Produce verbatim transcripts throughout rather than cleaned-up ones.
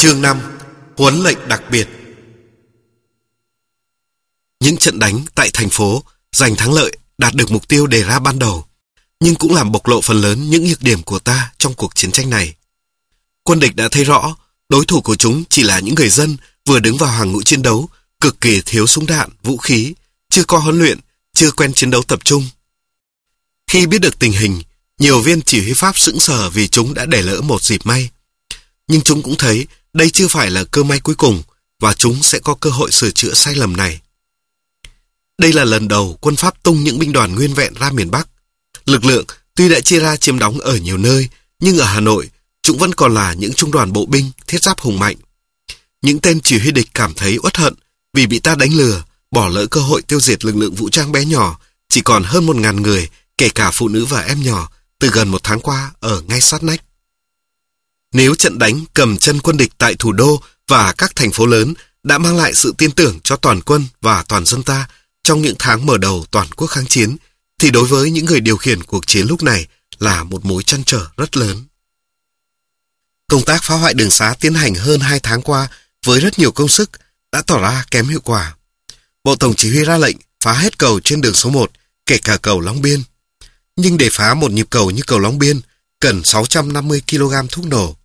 Chương năm. Huấn lệnh đặc biệt. Những trận đánh tại thành phố giành thắng lợi, đạt được mục tiêu đề ra ban đầu, nhưng cũng làm bộc lộ phần lớn những nhược điểm của ta trong cuộc chiến tranh này. Quân địch đã thấy rõ, đối thủ của chúng chỉ là những người dân vừa đứng vào hàng ngũ chiến đấu, cực kỳ thiếu súng đạn, vũ khí, chưa có huấn luyện, chưa quen chiến đấu tập trung. Khi biết được tình hình, nhiều viên chỉ huy Pháp sững sờ vì chúng đã để lỡ một dịp may. Nhưng chúng cũng thấy đây chưa phải là cơ may cuối cùng và chúng sẽ có cơ hội sửa chữa sai lầm này. Đây là lần đầu quân Pháp tung những binh đoàn nguyên vẹn ra miền Bắc. Lực lượng tuy đã chia ra chiếm đóng ở nhiều nơi, nhưng ở Hà Nội, chúng vẫn còn là những trung đoàn bộ binh thiết giáp hùng mạnh. Những tên chỉ huy địch cảm thấy uất hận vì bị ta đánh lừa, bỏ lỡ cơ hội tiêu diệt lực lượng vũ trang bé nhỏ, chỉ còn hơn một ngàn người, kể cả phụ nữ và em nhỏ, từ gần một tháng qua ở ngay sát nách. Nếu trận đánh cầm chân quân địch tại thủ đô và các thành phố lớn đã mang lại sự tin tưởng cho toàn quân và toàn dân ta trong những tháng mở đầu toàn quốc kháng chiến, thì đối với những người điều khiển cuộc chiến lúc này là một mối trăn trở rất lớn. Công tác phá hoại đường xá tiến hành hơn hai tháng qua với rất nhiều công sức đã tỏ ra kém hiệu quả. Bộ Tổng Chỉ huy ra lệnh phá hết cầu trên đường số một, kể cả cầu Long Biên. Nhưng để phá một nhịp cầu như cầu Long Biên, cần sáu trăm năm mươi ki lô gam thuốc nổ.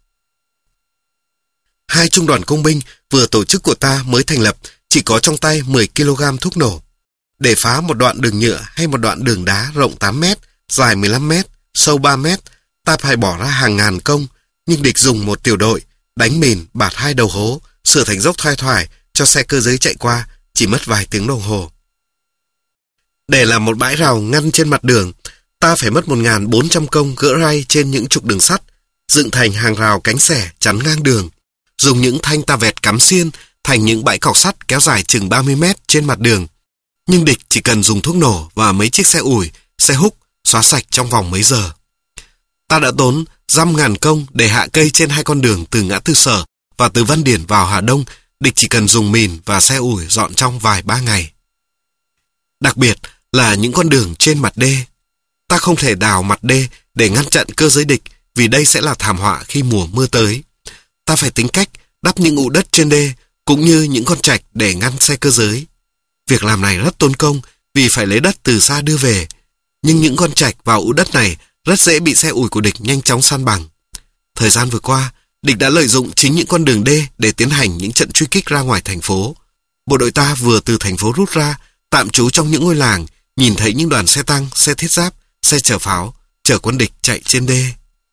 Hai trung đoàn công binh vừa tổ chức của ta mới thành lập chỉ có trong tay mười ki lô gam thuốc nổ. Để phá một đoạn đường nhựa hay một đoạn đường đá rộng tám mét, dài mười lăm mét, sâu ba mét, ta phải bỏ ra hàng ngàn công, nhưng địch dùng một tiểu đội, đánh mìn, bạt hai đầu hố, sửa thành dốc thoai thoải cho xe cơ giới chạy qua, chỉ mất vài tiếng đồng hồ. Để làm một bãi rào ngăn trên mặt đường, ta phải mất một nghìn bốn trăm công gỡ ray trên những trục đường sắt, dựng thành hàng rào cánh xẻ chắn ngang đường, dùng những thanh ta vẹt cắm xiên thành những bãi cọc sắt kéo dài chừng ba mươi mét trên mặt đường. Nhưng địch chỉ cần dùng thuốc nổ và mấy chiếc xe ủi, xe húc xóa sạch trong vòng mấy giờ. Ta đã tốn dăm ngàn công để hạ cây trên hai con đường từ ngã tư Sở và từ Văn Điển vào Hà Đông, địch chỉ cần dùng mìn và xe ủi dọn trong vài ba ngày. Đặc biệt là những con đường trên mặt đê. Ta không thể đào mặt đê để ngăn chặn cơ giới địch vì đây sẽ là thảm họa khi mùa mưa tới. Ta phải tính cách đắp những ụ đất trên đê cũng như những con trạch để ngăn xe cơ giới. Việc làm này rất tốn công vì phải lấy đất từ xa đưa về. Nhưng những con trạch vào ụ đất này rất dễ bị xe ủi của địch nhanh chóng san bằng. Thời gian vừa qua, địch đã lợi dụng chính những con đường đê để tiến hành những trận truy kích ra ngoài thành phố. Bộ đội ta vừa từ thành phố rút ra, tạm trú trong những ngôi làng, nhìn thấy những đoàn xe tăng, xe thiết giáp, xe chở pháo, chở quân địch chạy trên đê.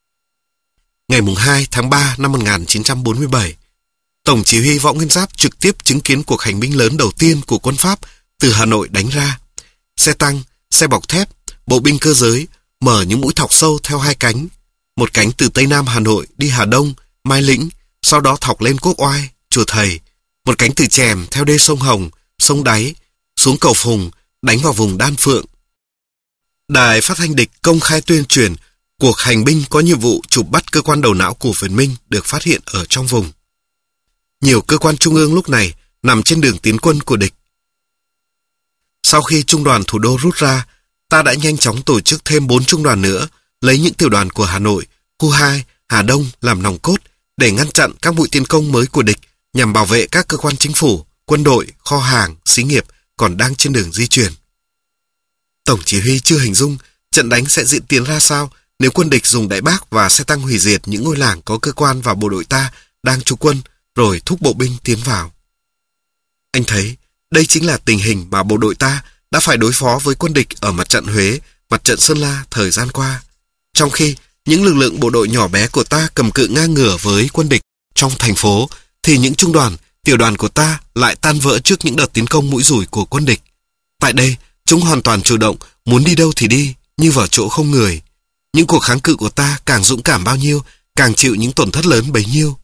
Ngày hai tháng ba năm một nghìn chín trăm bốn mươi bảy, Tổng Chỉ huy Võ Nguyên Giáp trực tiếp chứng kiến cuộc hành binh lớn đầu tiên của quân Pháp từ Hà Nội đánh ra. Xe tăng, xe bọc thép, bộ binh cơ giới mở những mũi thọc sâu theo hai cánh. Một cánh từ Tây Nam Hà Nội đi Hà Đông, Mai Lĩnh, sau đó thọc lên Quốc Oai, Chùa Thầy. Một cánh từ Chèm theo đê sông Hồng, sông Đáy, xuống cầu Phùng, đánh vào vùng Đan Phượng. Đài phát thanh địch công khai tuyên truyền cuộc hành binh có nhiệm vụ chụp bắt cơ quan đầu não của Việt Minh được phát hiện ở trong vùng. Nhiều cơ quan trung ương lúc này nằm trên đường tiến quân của địch. Sau khi trung đoàn thủ đô rút ra, ta đã nhanh chóng tổ chức thêm bốn trung đoàn nữa, lấy những tiểu đoàn của Hà Nội, khu hai, Hà Đông làm nòng cốt để ngăn chặn các mũi tiến công mới của địch nhằm bảo vệ các cơ quan chính phủ, quân đội, kho hàng, xí nghiệp còn đang trên đường di chuyển. Tổng Chỉ huy chưa hình dung trận đánh sẽ diễn tiến ra sao nếu quân địch dùng đại bác và xe tăng hủy diệt những ngôi làng có cơ quan và bộ đội ta đang trú quân rồi thúc bộ binh tiến vào. Anh thấy đây chính là tình hình mà bộ đội ta đã phải đối phó với quân địch ở mặt trận Huế, mặt trận Sơn La thời gian qua. Trong khi những lực lượng bộ đội nhỏ bé của ta cầm cự ngang ngửa với quân địch trong thành phố, thì những trung đoàn, tiểu đoàn của ta lại tan vỡ trước những đợt tiến công mũi dùi của quân địch. Tại đây, chúng hoàn toàn chủ động, muốn đi đâu thì đi, như vào chỗ không người. Những cuộc kháng cự của ta càng dũng cảm bao nhiêu, càng chịu những tổn thất lớn bấy nhiêu.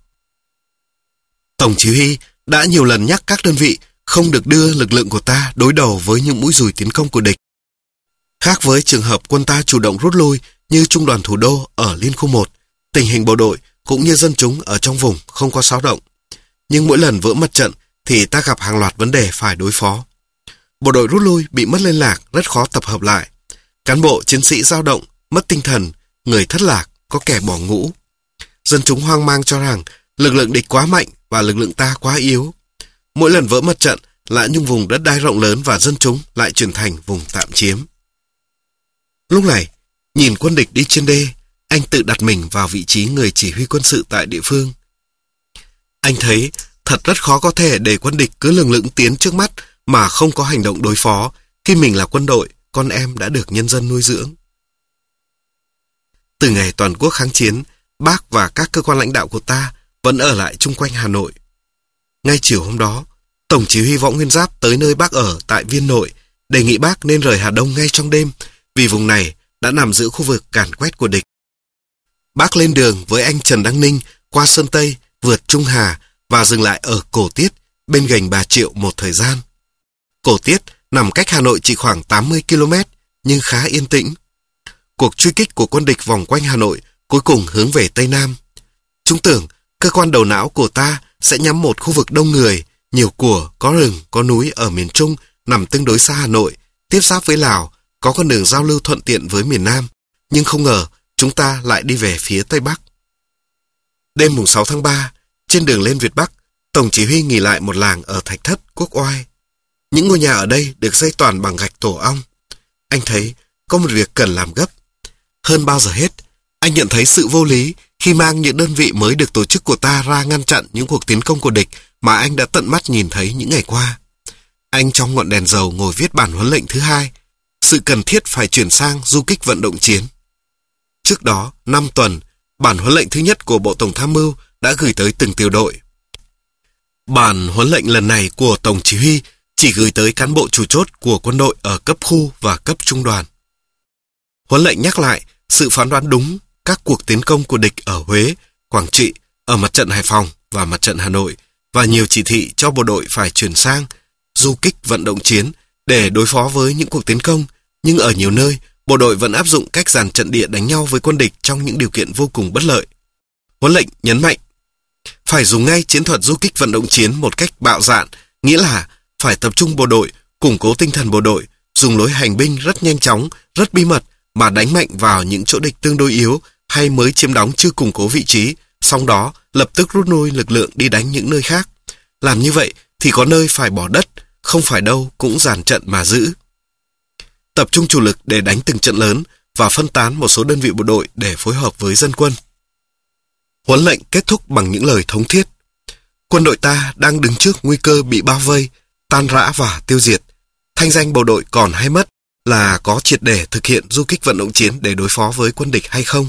Tổng Chỉ huy đã nhiều lần nhắc các đơn vị không được đưa lực lượng của ta đối đầu với những mũi dùi tiến công của địch. Khác với trường hợp quân ta chủ động rút lui như trung đoàn thủ đô ở Liên khu một, tình hình bộ đội cũng như dân chúng ở trong vùng không có xáo động. Nhưng mỗi lần vỡ mặt trận thì ta gặp hàng loạt vấn đề phải đối phó. Bộ đội rút lui bị mất liên lạc, rất khó tập hợp lại. Cán bộ chiến sĩ dao động, mất tinh thần, người thất lạc, có kẻ bỏ ngũ. Dân chúng hoang mang cho rằng Lực lượng địch quá mạnh và lực lượng ta quá yếu. Mỗi lần vỡ mặt trận lại những vùng đất đai rộng lớn và dân chúng lại chuyển thành vùng tạm chiếm. Lúc này, nhìn quân địch đi trên đê, anh tự đặt mình vào vị trí người chỉ huy quân sự tại địa phương. Anh thấy thật rất khó có thể để quân địch cứ lừng lững tiến trước mắt mà không có hành động đối phó khi mình là quân đội, con em đã được nhân dân nuôi dưỡng. Từ ngày toàn quốc kháng chiến, Bác và các cơ quan lãnh đạo của ta vẫn ở lại chung quanh Hà Nội. Ngay chiều hôm đó, Tổng chỉ huy Võ Nguyên Giáp tới nơi Bác ở tại Viên Nội, đề nghị Bác nên rời Hà Đông ngay trong đêm, vì vùng này đã nằm giữa khu vực càn quét của địch. Bác lên đường với anh Trần Đăng Ninh qua Sơn Tây, vượt Trung Hà và dừng lại ở Cổ Tiết, bên gành Bà Triệu một thời gian. Cổ Tiết nằm cách Hà Nội chỉ khoảng tám mươi ki lô mét, nhưng khá yên tĩnh. Cuộc truy kích của quân địch vòng quanh Hà Nội cuối cùng hướng về Tây Nam. Chúng tưởng cơ quan đầu não của ta sẽ nhắm một khu vực đông người, nhiều của, có rừng, có núi ở miền Trung, nằm tương đối xa Hà Nội, tiếp giáp với Lào, có con đường giao lưu thuận tiện với miền Nam. Nhưng không ngờ, chúng ta lại đi về phía Tây Bắc. Đêm mùng sáu tháng ba, trên đường lên Việt Bắc, Tổng chỉ huy nghỉ lại một làng ở Thạch Thất, Quốc Oai. Những ngôi nhà ở đây được xây toàn bằng gạch tổ ong. Anh thấy có một việc cần làm gấp. Hơn bao giờ hết, anh nhận thấy sự vô lý khi mang những đơn vị mới được tổ chức của ta ra ngăn chặn những cuộc tiến công của địch mà anh đã tận mắt nhìn thấy những ngày qua. Anh trong ngọn đèn dầu ngồi viết bản huấn lệnh thứ hai, sự cần thiết phải chuyển sang du kích vận động chiến. Trước đó, năm tuần, bản huấn lệnh thứ nhất của Bộ Tổng tham mưu đã gửi tới từng tiểu đội. Bản huấn lệnh lần này của Tổng chỉ huy chỉ gửi tới cán bộ chủ chốt của quân đội ở cấp khu và cấp trung đoàn. Huấn lệnh nhắc lại sự phán đoán đúng các cuộc tiến công của địch ở Huế, Quảng Trị, ở mặt trận Hải Phòng và mặt trận Hà Nội, và nhiều chỉ thị cho bộ đội phải chuyển sang du kích vận động chiến để đối phó với những cuộc tiến công, nhưng ở nhiều nơi, bộ đội vẫn áp dụng cách dàn trận địa đánh nhau với quân địch trong những điều kiện vô cùng bất lợi. Huấn lệnh nhấn mạnh, phải dùng ngay chiến thuật du kích vận động chiến một cách bạo dạn, nghĩa là phải tập trung bộ đội, củng cố tinh thần bộ đội, dùng lối hành binh rất nhanh chóng, rất bí mật mà đánh mạnh vào những chỗ địch tương đối yếu hay mới chiếm đóng chưa củng cố vị trí, sau đó lập tức rút lui lực lượng đi đánh những nơi khác. Làm như vậy thì có nơi phải bỏ đất, không phải đâu cũng dàn trận mà giữ. Tập trung chủ lực để đánh từng trận lớn và phân tán một số đơn vị bộ đội để phối hợp với dân quân. Huấn lệnh kết thúc bằng những lời thống thiết. Quân đội ta đang đứng trước nguy cơ bị bao vây, tan rã và tiêu diệt. Thanh danh bộ đội còn hay mất là có triệt để thực hiện du kích vận động chiến để đối phó với quân địch hay không.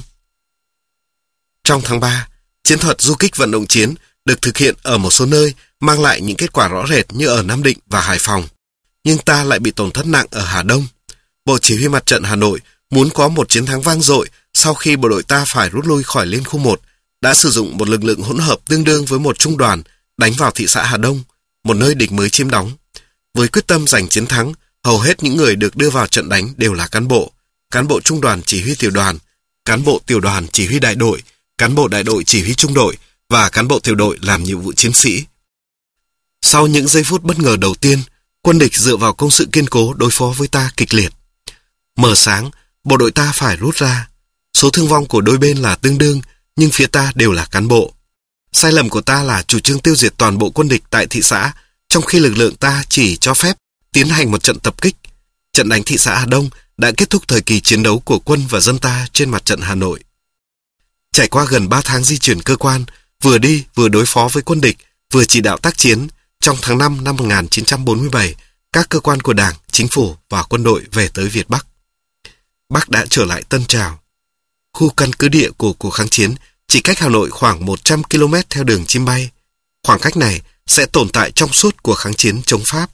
Trong tháng ba, chiến thuật du kích vận động chiến được thực hiện ở một số nơi mang lại những kết quả rõ rệt như ở Nam Định và Hải Phòng. Nhưng ta lại bị tổn thất nặng ở Hà Đông. Bộ Chỉ huy Mặt trận Hà Nội muốn có một chiến thắng vang dội sau khi bộ đội ta phải rút lui khỏi Liên khu một, đã sử dụng một lực lượng hỗn hợp tương đương với một trung đoàn đánh vào thị xã Hà Đông, một nơi địch mới chiếm đóng. Với quyết tâm giành chiến thắng, hầu hết những người được đưa vào trận đánh đều là cán bộ, cán bộ trung đoàn chỉ huy tiểu đoàn, cán bộ tiểu đoàn chỉ huy đại đội, cán bộ đại đội chỉ huy trung đội và cán bộ tiểu đội làm nhiệm vụ chiến sĩ. Sau những giây phút bất ngờ đầu tiên, quân địch dựa vào công sự kiên cố đối phó với ta kịch liệt. Mờ sáng, bộ đội ta phải rút ra. Số thương vong của đôi bên là tương đương, nhưng phía ta đều là cán bộ. Sai lầm của ta là chủ trương tiêu diệt toàn bộ quân địch tại thị xã, trong khi lực lượng ta chỉ cho phép tiến hành một trận tập kích. Trận đánh thị xã Hà Đông đã kết thúc thời kỳ chiến đấu của quân và dân ta trên mặt trận Hà Nội. Trải qua gần ba tháng di chuyển cơ quan, vừa đi vừa đối phó với quân địch, vừa chỉ đạo tác chiến, trong tháng năm năm một nghìn chín trăm bốn mươi bảy, các cơ quan của Đảng, Chính phủ và quân đội về tới Việt Bắc. Bắc đã trở lại Tân Trào. Khu căn cứ địa của cuộc kháng chiến chỉ cách Hà Nội khoảng một trăm ki lô mét theo đường chim bay. Khoảng cách này sẽ tồn tại trong suốt cuộc kháng chiến chống Pháp.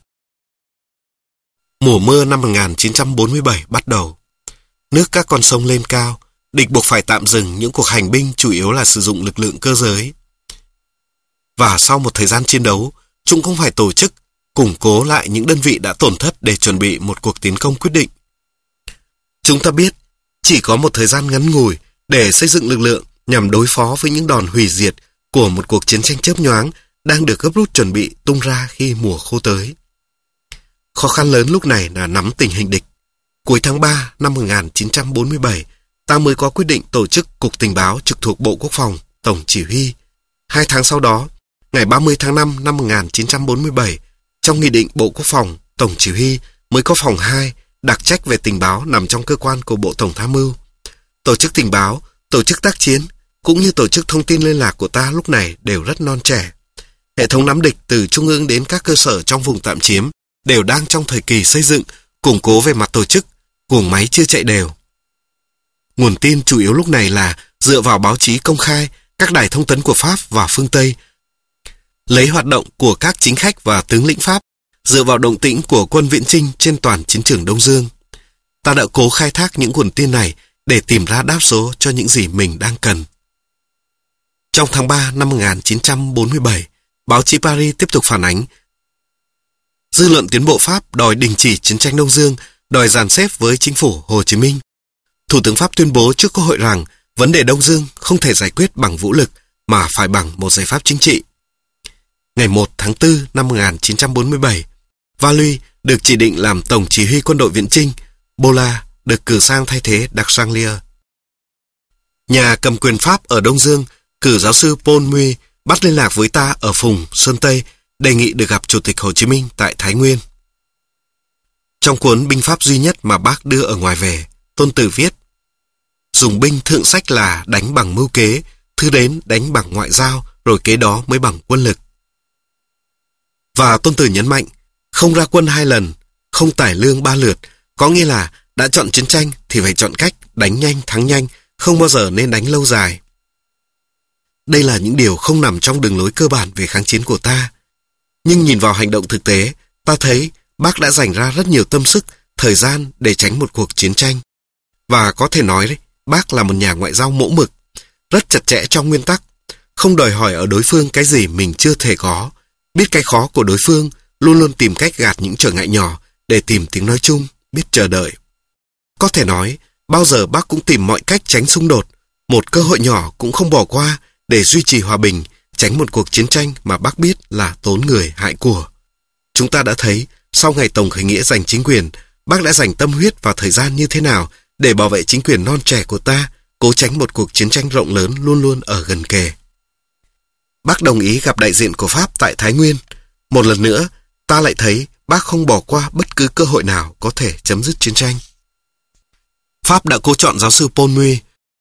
Mùa mưa năm một nghìn chín trăm bốn mươi bảy bắt đầu. Nước các con sông lên cao, địch buộc phải tạm dừng những cuộc hành binh chủ yếu là sử dụng lực lượng cơ giới. Và sau một thời gian chiến đấu, chúng cũng phải tổ chức, củng cố lại những đơn vị đã tổn thất để chuẩn bị một cuộc tiến công quyết định. Chúng ta biết, chỉ có một thời gian ngắn ngủi để xây dựng lực lượng nhằm đối phó với những đòn hủy diệt của một cuộc chiến tranh chớp nhoáng đang được gấp rút chuẩn bị tung ra khi mùa khô tới. Khó khăn lớn lúc này là nắm tình hình địch. Cuối tháng ba năm một nghìn chín trăm bốn mươi bảy, ta mới có quyết định tổ chức Cục Tình báo trực thuộc Bộ Quốc phòng, Tổng chỉ huy. Hai tháng sau đó, ngày ba mươi tháng năm năm một nghìn chín trăm bốn mươi bảy, trong Nghị định Bộ Quốc phòng, Tổng Chỉ huy mới có phòng hai đặc trách về tình báo nằm trong cơ quan của Bộ Tổng Tham mưu. Tổ chức tình báo, tổ chức tác chiến, cũng như tổ chức thông tin liên lạc của ta lúc này đều rất non trẻ. Hệ thống nắm địch từ trung ương đến các cơ sở trong vùng tạm chiếm đều đang trong thời kỳ xây dựng, củng cố về mặt tổ chức, guồng máy chưa chạy đều. Nguồn tin chủ yếu lúc này là dựa vào báo chí công khai, các đài thông tấn của Pháp và phương Tây, lấy hoạt động của các chính khách và tướng lĩnh Pháp, dựa vào động tĩnh của quân viễn chinh trên toàn chiến trường Đông Dương. Ta đã cố khai thác những nguồn tin này để tìm ra đáp số cho những gì mình đang cần. Trong tháng ba năm một nghìn chín trăm bốn mươi bảy, báo chí Paris tiếp tục phản ánh dư luận tiến bộ Pháp đòi đình chỉ chiến tranh Đông Dương, đòi dàn xếp với chính phủ Hồ Chí Minh. Thủ tướng Pháp tuyên bố trước Quốc hội rằng vấn đề Đông Dương không thể giải quyết bằng vũ lực mà phải bằng một giải pháp chính trị. Ngày một tháng tư năm một nghìn chín trăm bốn mươi bảy, Valois được chỉ định làm tổng chỉ huy quân đội viễn chinh, Bola được cử sang thay thế Daxanlier. Nhà cầm quyền Pháp ở Đông Dương cử giáo sư Paul Mui bắt liên lạc với ta ở Phùng, Sơn Tây, đề nghị được gặp Chủ tịch Hồ Chí Minh tại Thái Nguyên. Trong cuốn binh pháp duy nhất mà bác đưa ở ngoài về, Tôn Tử viết: dùng binh thượng sách là đánh bằng mưu kế, thứ đến đánh bằng ngoại giao, rồi kế đó mới bằng quân lực. Và Tôn Tử nhấn mạnh, không ra quân hai lần, không tải lương ba lượt, có nghĩa là đã chọn chiến tranh thì phải chọn cách đánh nhanh thắng nhanh, không bao giờ nên đánh lâu dài. Đây là những điều không nằm trong đường lối cơ bản về kháng chiến của ta. Nhưng nhìn vào hành động thực tế, ta thấy bác đã dành ra rất nhiều tâm sức, thời gian để tránh một cuộc chiến tranh. Và có thể nói đấy, bác là một nhà ngoại giao mẫu mực, rất chặt chẽ trong nguyên tắc, không đòi hỏi ở đối phương cái gì mình chưa thể có, biết cái khó của đối phương, luôn luôn tìm cách gạt những trở ngại nhỏ để tìm tiếng nói chung, biết chờ đợi. Có thể nói, bao giờ bác cũng tìm mọi cách tránh xung đột, một cơ hội nhỏ cũng không bỏ qua để duy trì hòa bình, tránh một cuộc chiến tranh mà bác biết là tốn người hại của. Chúng ta đã thấy, sau ngày Tổng khởi nghĩa giành chính quyền, bác đã dành tâm huyết và thời gian như thế nào để bảo vệ chính quyền non trẻ của ta, cố tránh một cuộc chiến tranh rộng lớn luôn luôn ở gần kề. Bác đồng ý gặp đại diện của Pháp tại Thái Nguyên. Một lần nữa, ta lại thấy bác không bỏ qua bất cứ cơ hội nào có thể chấm dứt chiến tranh. Pháp đã cố chọn giáo sư Paul Mui,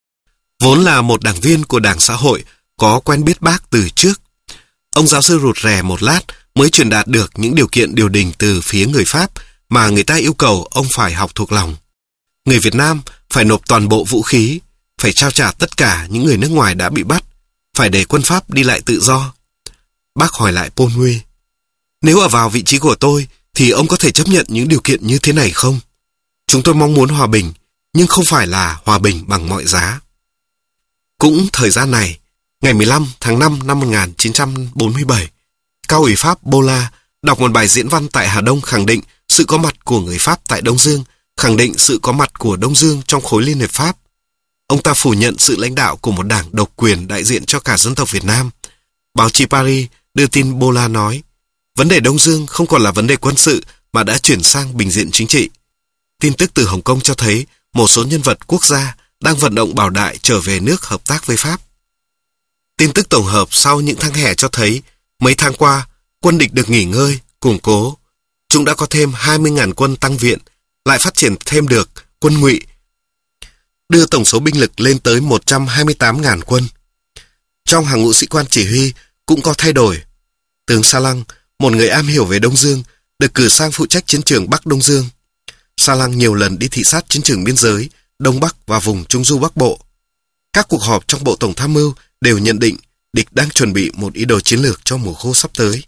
vốn là một đảng viên của Đảng Xã hội, có quen biết bác từ trước. Ông giáo sư rụt rè một lát mới truyền đạt được những điều kiện điều đình từ phía người Pháp mà người ta yêu cầu ông phải học thuộc lòng. Người Việt Nam phải nộp toàn bộ vũ khí, phải trao trả tất cả những người nước ngoài đã bị bắt, phải để quân Pháp đi lại tự do. Bác hỏi lại Paul Mui, nếu ở vào vị trí của tôi thì ông có thể chấp nhận những điều kiện như thế này không? Chúng tôi mong muốn hòa bình, nhưng không phải là hòa bình bằng mọi giá. Cũng thời gian này, ngày mười lăm tháng năm năm một nghìn chín trăm bốn mươi bảy, Cao ủy Pháp Bola đọc một bài diễn văn tại Hà Đông khẳng định sự có mặt của người Pháp tại Đông Dương, khẳng định sự có mặt của Đông Dương trong khối Liên hiệp Pháp. Ông ta phủ nhận sự lãnh đạo của một đảng độc quyền đại diện cho cả dân tộc Việt Nam. Báo chí Paris đưa tin Bola nói, vấn đề Đông Dương không còn là vấn đề quân sự mà đã chuyển sang bình diện chính trị. Tin tức từ Hồng Kông cho thấy một số nhân vật quốc gia đang vận động Bảo Đại trở về nước hợp tác với Pháp. Tin tức tổng hợp sau những tháng hè cho thấy mấy tháng qua, quân địch được nghỉ ngơi, củng cố. Chúng đã có thêm hai mươi nghìn quân tăng viện, lại phát triển thêm được quân ngụy, đưa tổng số binh lực lên tới một trăm hai mươi tám nghìn quân. Trong hàng ngũ sĩ quan chỉ huy cũng có thay đổi. Tướng Sa Lăng, một người am hiểu về Đông Dương, được cử sang phụ trách chiến trường Bắc Đông Dương. Sa Lăng nhiều lần đi thị sát chiến trường biên giới, Đông Bắc và vùng Trung Du Bắc Bộ. Các cuộc họp trong Bộ Tổng Tham mưu đều nhận định địch đang chuẩn bị một ý đồ chiến lược cho mùa khô sắp tới.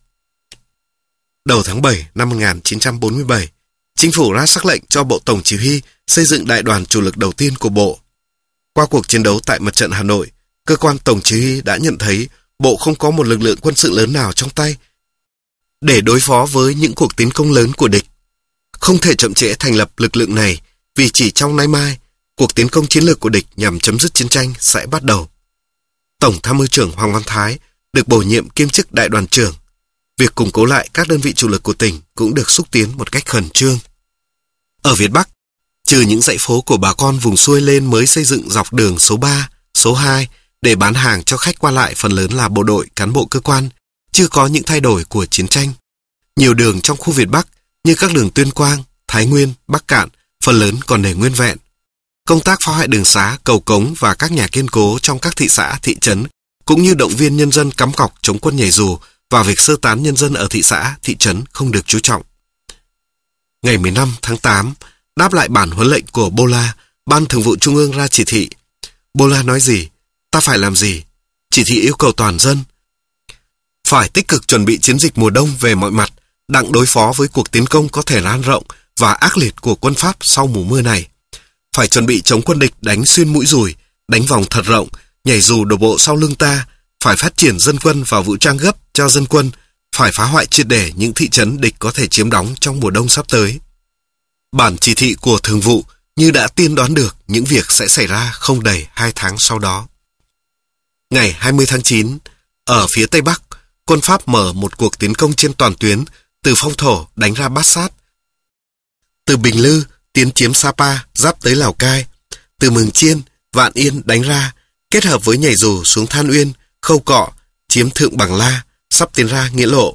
Đầu tháng bảy năm một nghìn chín trăm bốn mươi bảy, Chính phủ ra sắc lệnh cho Bộ Tổng Chỉ huy xây dựng đại đoàn chủ lực đầu tiên của Bộ. Qua cuộc chiến đấu tại mặt trận Hà Nội, cơ quan Tổng Chỉ huy đã nhận thấy Bộ không có một lực lượng quân sự lớn nào trong tay để đối phó với những cuộc tiến công lớn của địch. Không thể chậm trễ thành lập lực lượng này vì chỉ trong nay mai, cuộc tiến công chiến lược của địch nhằm chấm dứt chiến tranh sẽ bắt đầu. Tổng Tham mưu trưởng Hoàng Văn Thái được bổ nhiệm kiêm chức đại đoàn trưởng. Việc củng cố lại các đơn vị chủ lực của tỉnh cũng được xúc tiến một cách khẩn trương. Ở Việt Bắc, trừ những dãy phố của bà con vùng xuôi lên mới xây dựng dọc đường số ba, số hai, để bán hàng cho khách qua lại phần lớn là bộ đội, cán bộ cơ quan, chưa có những thay đổi của chiến tranh. Nhiều đường trong khu Việt Bắc như các đường Tuyên Quang, Thái Nguyên, Bắc Cạn phần lớn còn để nguyên vẹn. Công tác phá hoại đường xá, cầu cống và các nhà kiên cố trong các thị xã, thị trấn cũng như động viên nhân dân cắm cọc chống quân nhảy dù và việc sơ tán nhân dân ở thị xã, thị trấn không được chú trọng. Ngày mười lăm tháng tám, đáp lại bản huấn lệnh của Bola, Ban Thường vụ Trung ương ra chỉ thị. Bola nói gì? Ta phải làm gì? Chỉ thị yêu cầu toàn dân phải tích cực chuẩn bị chiến dịch mùa đông về mọi mặt, đặng đối phó với cuộc tiến công có thể lan rộng và ác liệt của quân Pháp sau mùa mưa này. Phải chuẩn bị chống quân địch đánh xuyên mũi dùi, đánh vòng thật rộng, nhảy dù đổ bộ sau lưng ta, phải phát triển dân quân và vũ trang gấp cho dân quân, phải phá hoại triệt để những thị trấn địch có thể chiếm đóng trong mùa đông sắp tới. Bản chỉ thị của Thường vụ như đã tiên đoán được những việc sẽ xảy ra không đầy hai tháng sau đó. Ngày hai mươi tháng chín, ở phía Tây Bắc, quân Pháp mở một cuộc tiến công trên toàn tuyến, từ Phong Thổ đánh ra Bát Sát, từ Bình Lư tiến chiếm Sapa giáp tới Lào Cai, từ Mường Chiên, Vạn Yên đánh ra, kết hợp với nhảy dù xuống Than Uyên, Khâu Cọ, chiếm Thượng Bằng La, sắp tiến ra Nghĩa Lộ.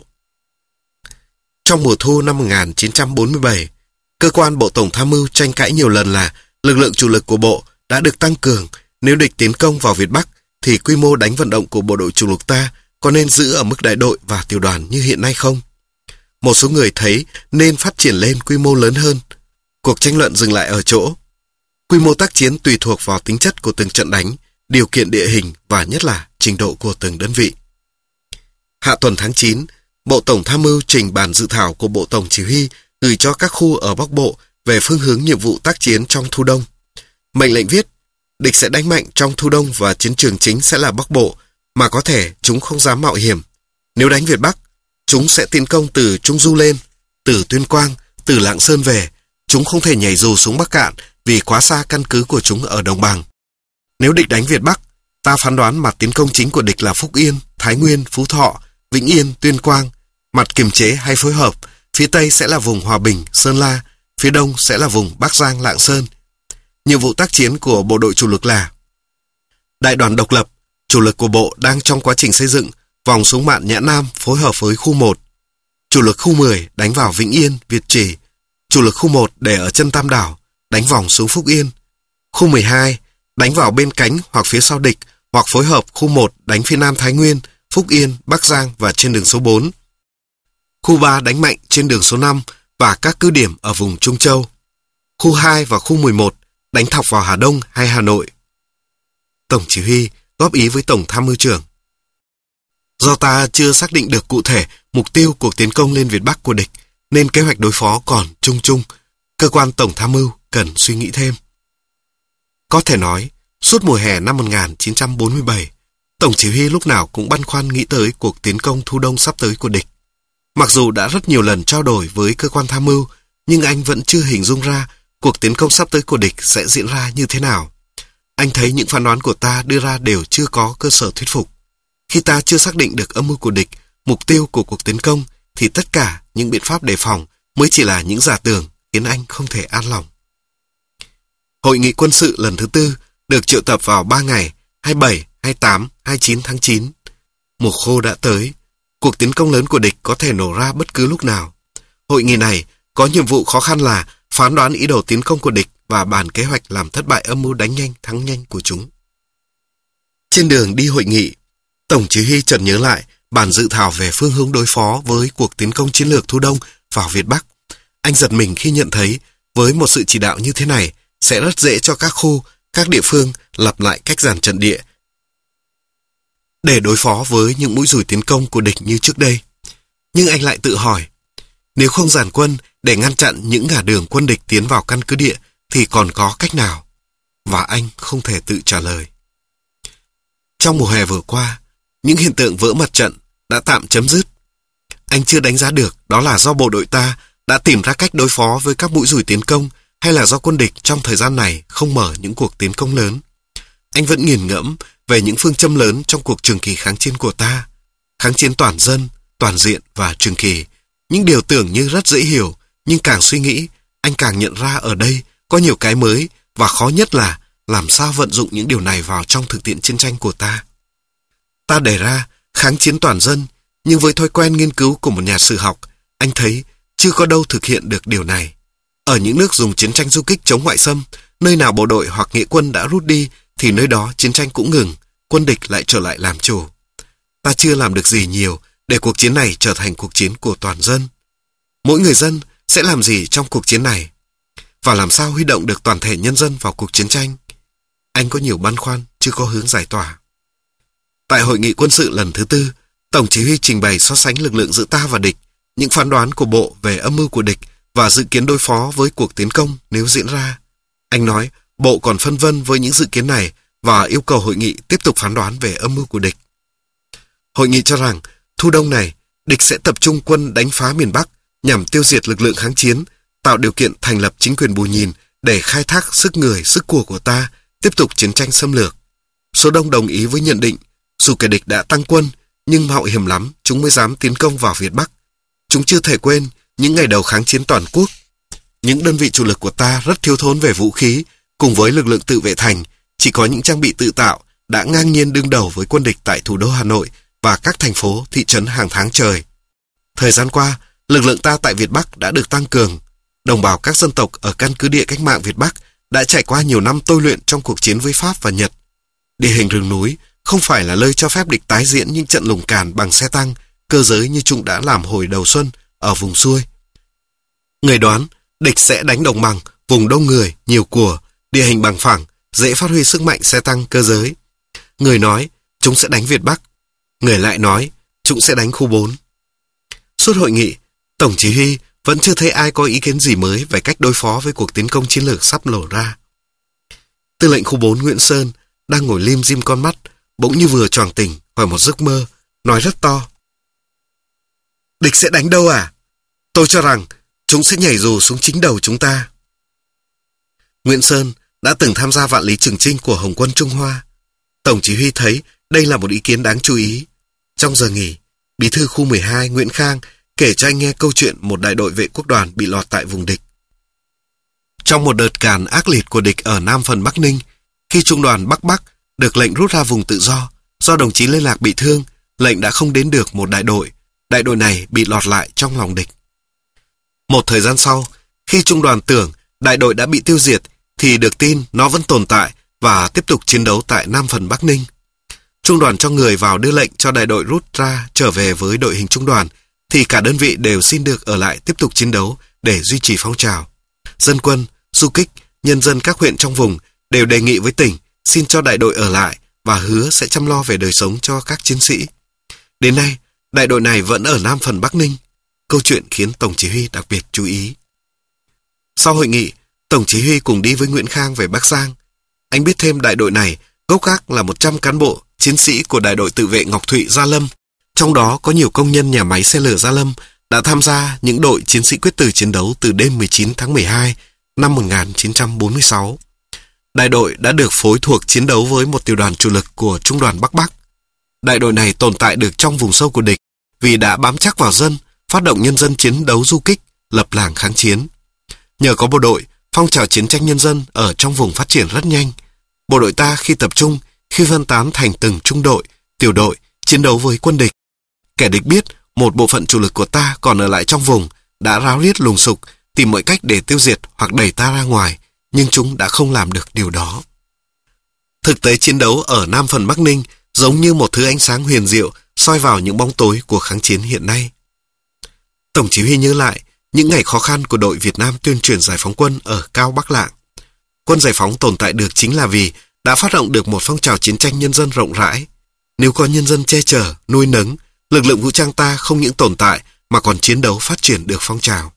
Trong mùa thu năm một nghìn chín trăm bốn mươi bảy, cơ quan Bộ Tổng Tham mưu tranh cãi nhiều lần là lực lượng chủ lực của Bộ đã được tăng cường, nếu địch tiến công vào Việt Bắc thì quy mô đánh vận động của bộ đội chủ lực ta có nên giữ ở mức đại đội và tiểu đoàn như hiện nay không? Một số người thấy nên phát triển lên quy mô lớn hơn. Cuộc tranh luận dừng lại ở chỗ quy mô tác chiến tùy thuộc vào tính chất của từng trận đánh, điều kiện địa hình và nhất là trình độ của từng đơn vị. Hạ tuần tháng chín, Bộ Tổng Tham mưu trình bản dự thảo của Bộ Tổng Chỉ huy gửi cho các khu ở Bắc Bộ về phương hướng nhiệm vụ tác chiến trong thu đông. Mệnh lệnh viết, địch sẽ đánh mạnh trong thu đông và chiến trường chính sẽ là Bắc Bộ, mà có thể chúng không dám mạo hiểm. Nếu đánh Việt Bắc, chúng sẽ tiến công từ Trung Du lên, từ Tuyên Quang, từ Lạng Sơn về. Chúng không thể nhảy dù xuống Bắc Cạn vì quá xa căn cứ của chúng ở Đồng Bằng. Nếu địch đánh Việt Bắc, ta phán đoán mặt tiến công chính của địch là Phúc Yên, Thái Nguyên, Phú Thọ, Vĩnh Yên, Tuyên Quang. Mặt kiềm chế hay phối hợp, phía Tây sẽ là vùng Hòa Bình, Sơn La, phía Đông sẽ là vùng Bắc Giang, Lạng Sơn. Nhiệm vụ tác chiến của bộ đội chủ lực là Đại đoàn độc lập, chủ lực của bộ đang trong quá trình xây dựng, vòng xuống mạn Nhã Nam phối hợp với khu một. Chủ lực khu mười đánh vào Vĩnh Yên, Việt Trì. Chủ lực khu một để ở chân Tam Đảo, đánh vòng xuống Phúc Yên. Khu mười hai đánh vào bên cánh hoặc phía sau địch, hoặc phối hợp khu một đánh phía Nam Thái Nguyên, Phúc Yên, Bắc Giang và trên đường số bốn. Khu ba đánh mạnh trên đường số năm và các cứ điểm ở vùng Trung Châu. Khu hai và khu mười một đánh thọc vào Hà Đông hay Hà Nội. Tổng Chỉ huy góp ý với Tổng Tham mưu trưởng. Do ta chưa xác định được cụ thể mục tiêu cuộc tiến công lên Việt Bắc của địch, nên kế hoạch đối phó còn chung chung. Cơ quan Tổng Tham mưu cần suy nghĩ thêm. Có thể nói, suốt mùa hè năm một nghìn chín trăm bốn mươi bảy, Tổng Chỉ huy lúc nào cũng băn khoăn nghĩ tới cuộc tiến công thu đông sắp tới của địch. Mặc dù đã rất nhiều lần trao đổi với cơ quan tham mưu, nhưng anh vẫn chưa hình dung ra cuộc tiến công sắp tới của địch sẽ diễn ra như thế nào. Anh thấy những phán đoán của ta đưa ra đều chưa có cơ sở thuyết phục. Khi ta chưa xác định được âm mưu của địch, mục tiêu của cuộc tiến công, thì tất cả những biện pháp đề phòng mới chỉ là những giả tưởng, khiến anh không thể an lòng. Hội nghị quân sự lần thứ tư được triệu tập vào ba ngày, hai mươi bảy, hai mươi tám, hai mươi chín tháng chín. Mùa khô đã tới, cuộc tiến công lớn của địch có thể nổ ra bất cứ lúc nào. Hội nghị này có nhiệm vụ khó khăn là phán đoán ý đồ tiến công của địch và bàn kế hoạch làm thất bại âm mưu đánh nhanh thắng nhanh của chúng. Trên đường đi hội nghị, Tổng Chỉ huy chợt nhớ lại bản dự thảo về phương hướng đối phó với cuộc tiến công chiến lược thu đông vào Việt Bắc. Anh giật mình khi nhận thấy với một sự chỉ đạo như thế này sẽ rất dễ cho các khu, các địa phương lập lại cách dàn trận địa để đối phó với những mũi dùi tiến công của địch như trước đây. Nhưng anh lại tự hỏi, nếu không dàn quân để ngăn chặn những ngả đường quân địch tiến vào căn cứ địa thì còn có cách nào? Và anh không thể tự trả lời. Trong mùa hè vừa qua, những hiện tượng vỡ mặt trận đã tạm chấm dứt. Anh chưa đánh giá được đó là do bộ đội ta đã tìm ra cách đối phó với các mũi dùi tiến công hay là do quân địch trong thời gian này không mở những cuộc tiến công lớn. Anh vẫn nghiền ngẫm về những phương châm lớn trong cuộc trường kỳ kháng chiến của ta. Kháng chiến toàn dân, toàn diện và trường kỳ. Những điều tưởng như rất dễ hiểu, nhưng càng suy nghĩ, anh càng nhận ra ở đây có nhiều cái mới và khó nhất là làm sao vận dụng những điều này vào trong thực tiễn chiến tranh của ta. Ta đề ra kháng chiến toàn dân, nhưng với thói quen nghiên cứu của một nhà sử học, anh thấy chưa có đâu thực hiện được điều này. Ở những nước dùng chiến tranh du kích chống ngoại xâm, nơi nào bộ đội hoặc nghĩa quân đã rút đi, thì nơi đó chiến tranh cũng ngừng, quân địch lại trở lại làm chủ. Ta chưa làm được gì nhiều để cuộc chiến này trở thành cuộc chiến của toàn dân. Mỗi người dân sẽ làm gì trong cuộc chiến này? Và làm sao huy động được toàn thể nhân dân vào cuộc chiến tranh? Anh có nhiều băn khoăn, chưa có hướng giải tỏa. Tại hội nghị quân sự lần thứ tư, Tổng chỉ huy trình bày so sánh lực lượng giữa ta và địch, những phán đoán của bộ về âm mưu của địch và dự kiến đối phó với cuộc tiến công nếu diễn ra. Anh nói bộ còn phân vân với những dự kiến này và yêu cầu hội nghị tiếp tục phán đoán về âm mưu của địch. Hội nghị cho rằng thu đông này, địch sẽ tập trung quân đánh phá miền Bắc nhằm tiêu diệt lực lượng kháng chiến, tạo điều kiện thành lập chính quyền bù nhìn để khai thác sức người, sức của của ta, tiếp tục chiến tranh xâm lược. Số đông đồng ý với nhận định, dù kẻ địch đã tăng quân, nhưng mạo hiểm lắm chúng mới dám tiến công vào Việt Bắc. Chúng chưa thể quên những ngày đầu kháng chiến toàn quốc. Những đơn vị chủ lực của ta rất thiếu thốn về vũ khí, cùng với lực lượng tự vệ thành, chỉ có những trang bị tự tạo đã ngang nhiên đương đầu với quân địch tại thủ đô Hà Nội và các thành phố, thị trấn hàng tháng trời. Thời gian qua, lực lượng ta tại Việt Bắc đã được tăng cường. Đồng bào các dân tộc ở căn cứ địa cách mạng Việt Bắc đã trải qua nhiều năm tôi luyện trong cuộc chiến với Pháp và Nhật. Địa hình rừng núi không phải là nơi cho phép địch tái diễn những trận lùng càn bằng xe tăng, cơ giới như chúng đã làm hồi đầu xuân ở vùng xuôi. Người đoán địch sẽ đánh đồng bằng, vùng đông người, nhiều của, địa hình bằng phẳng, dễ phát huy sức mạnh xe tăng cơ giới. Người nói chúng sẽ đánh Việt Bắc, người lại nói chúng sẽ đánh khu bốn. Suốt hội nghị, Tổng chỉ huy vẫn chưa thấy ai có ý kiến gì mới về cách đối phó với cuộc tiến công chiến lược sắp nổ ra. Tư lệnh khu bốn Nguyễn Sơn đang ngồi lim dim con mắt, bỗng như vừa choàng tỉnh khỏi một giấc mơ, nói rất to. Địch sẽ đánh đâu à? Tôi cho rằng chúng sẽ nhảy dù xuống chính đầu chúng ta. Nguyễn Sơn đã từng tham gia vạn lý trường chinh của Hồng quân Trung Hoa. Tổng chỉ huy thấy đây là một ý kiến đáng chú ý. Trong giờ nghỉ, bí thư khu mười hai Nguyễn Khang kể cho anh nghe câu chuyện một đại đội vệ quốc đoàn bị lọt tại vùng địch. Trong một đợt càn ác liệt của địch ở Nam phần Bắc Ninh, khi trung đoàn Bắc Bắc được lệnh rút ra vùng tự do, do đồng chí Lê Lạc bị thương, lệnh đã không đến được một đại đội. Đại đội này bị lọt lại trong lòng địch. Một thời gian sau, khi trung đoàn tưởng đại đội đã bị tiêu diệt, thì được tin nó vẫn tồn tại và tiếp tục chiến đấu tại Nam phần Bắc Ninh. Trung đoàn cho người vào đưa lệnh cho đại đội rút ra trở về với đội hình trung đoàn, thì cả đơn vị đều xin được ở lại tiếp tục chiến đấu để duy trì phong trào. Dân quân, du kích, nhân dân các huyện trong vùng đều đề nghị với tỉnh xin cho đại đội ở lại và hứa sẽ chăm lo về đời sống cho các chiến sĩ. Đến nay, đại đội này vẫn ở Nam phần Bắc Ninh. Câu chuyện khiến Tổng chỉ huy đặc biệt chú ý. Sau hội nghị, Tổng chỉ huy cùng đi với Nguyễn Khang về Bắc Giang. Anh biết thêm đại đội này gốc gác là một trăm cán bộ, chiến sĩ của đại đội tự vệ Ngọc Thụy Gia Lâm. Trong đó có nhiều công nhân nhà máy xe lửa Gia Lâm đã tham gia những đội chiến sĩ quyết tử chiến đấu từ đêm mười chín tháng mười hai năm một nghìn chín trăm bốn mươi sáu. Đại đội đã được phối thuộc chiến đấu với một tiểu đoàn chủ lực của Trung đoàn Bắc Bắc. Đại đội này tồn tại được trong vùng sâu của địch vì đã bám chắc vào dân, phát động nhân dân chiến đấu du kích, lập làng kháng chiến. Nhờ có bộ đội, phong trào chiến tranh nhân dân ở trong vùng phát triển rất nhanh. Bộ đội ta khi tập trung, khi phân tán thành từng trung đội, tiểu đội, chiến đấu với quân địch. Kẻ địch biết một bộ phận chủ lực của ta còn ở lại trong vùng, đã ráo riết lùng sục, tìm mọi cách để tiêu diệt hoặc đẩy ta ra ngoài, nhưng chúng đã không làm được điều đó. Thực tế chiến đấu ở Nam phần Bắc Ninh giống như một thứ ánh sáng huyền diệu soi vào những bóng tối của kháng chiến hiện nay. Tổng chỉ huy nhớ lại những ngày khó khăn của đội Việt Nam tuyên truyền giải phóng quân ở Cao Bắc Lạng. Quân giải phóng tồn tại được chính là vì đã phát động được một phong trào chiến tranh nhân dân rộng rãi. Nếu có nhân dân che chở, nuôi nấng, lực lượng vũ trang ta không những tồn tại mà còn chiến đấu phát triển được phong trào.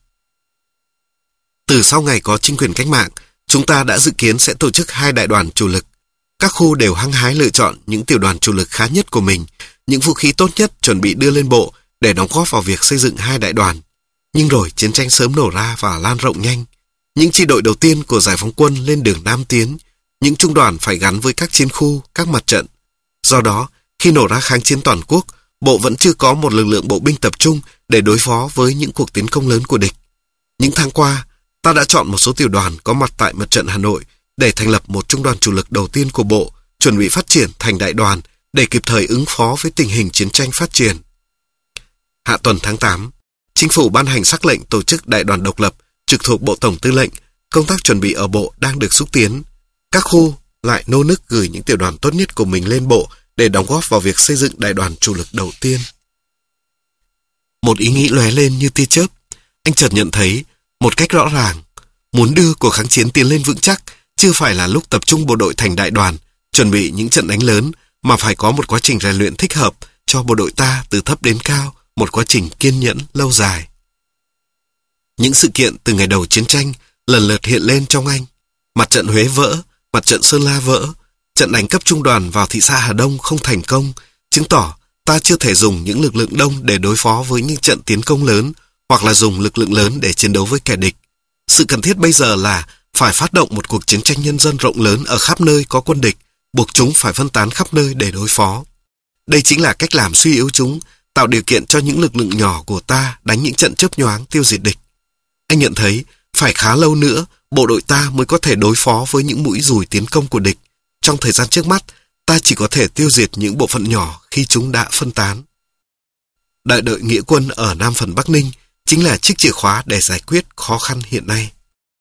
Từ sau ngày có chính quyền cách mạng, chúng ta đã dự kiến sẽ tổ chức hai đại đoàn chủ lực. Các khu đều hăng hái lựa chọn những tiểu đoàn chủ lực khá nhất của mình, những vũ khí tốt nhất chuẩn bị đưa lên bộ để đóng góp vào việc xây dựng hai đại đoàn. Nhưng rồi chiến tranh sớm nổ ra và lan rộng nhanh. Những chi đội đầu tiên của giải phóng quân lên đường Nam tiến, những trung đoàn phải gắn với các chiến khu, các mặt trận. Do đó, khi nổ ra kháng chiến toàn quốc, bộ vẫn chưa có một lực lượng bộ binh tập trung để đối phó với những cuộc tiến công lớn của địch. Những tháng qua, ta đã chọn một số tiểu đoàn có mặt tại mặt trận Hà Nội để thành lập một trung đoàn chủ lực đầu tiên của bộ, chuẩn bị phát triển thành đại đoàn để kịp thời ứng phó với tình hình chiến tranh phát triển. Hạ tuần tháng tám, Chính phủ ban hành sắc lệnh tổ chức đại đoàn độc lập trực thuộc Bộ Tổng Tư lệnh. Công tác chuẩn bị ở bộ đang được xúc tiến. Các khu lại nô nức gửi những tiểu đoàn tốt nhất của mình lên bộ để đóng góp vào việc xây dựng đại đoàn chủ lực đầu tiên. Một ý nghĩ lóe lên như tia chớp. Anh chợt nhận thấy một cách rõ ràng, muốn đưa cuộc kháng chiến tiến lên vững chắc chưa phải là lúc tập trung bộ đội thành đại đoàn, chuẩn bị những trận đánh lớn, mà phải có một quá trình rèn luyện thích hợp cho bộ đội ta từ thấp đến cao, một quá trình kiên nhẫn lâu dài. Những sự kiện từ ngày đầu chiến tranh lần lượt hiện lên trong anh. Mặt trận Huế vỡ, mặt trận Sơn La vỡ, trận đánh cấp trung đoàn vào thị xã Hà Đông không thành công, chứng tỏ ta chưa thể dùng những lực lượng đông để đối phó với những trận tiến công lớn, hoặc là dùng lực lượng lớn để chiến đấu với kẻ địch. Sự cần thiết bây giờ là phải phát động một cuộc chiến tranh nhân dân rộng lớn ở khắp nơi có quân địch, buộc chúng phải phân tán khắp nơi để đối phó. Đây chính là cách làm suy yếu chúng, tạo điều kiện cho những lực lượng nhỏ của ta đánh những trận chớp nhoáng tiêu diệt địch. Anh nhận thấy phải khá lâu nữa bộ đội ta mới có thể đối phó với những mũi dùi tiến công của địch. Trong thời gian trước mắt, ta chỉ có thể tiêu diệt những bộ phận nhỏ khi chúng đã phân tán. Đại đội nghĩa quân ở Nam phần Bắc Ninh chính là chiếc chìa khóa để giải quyết khó khăn hiện nay.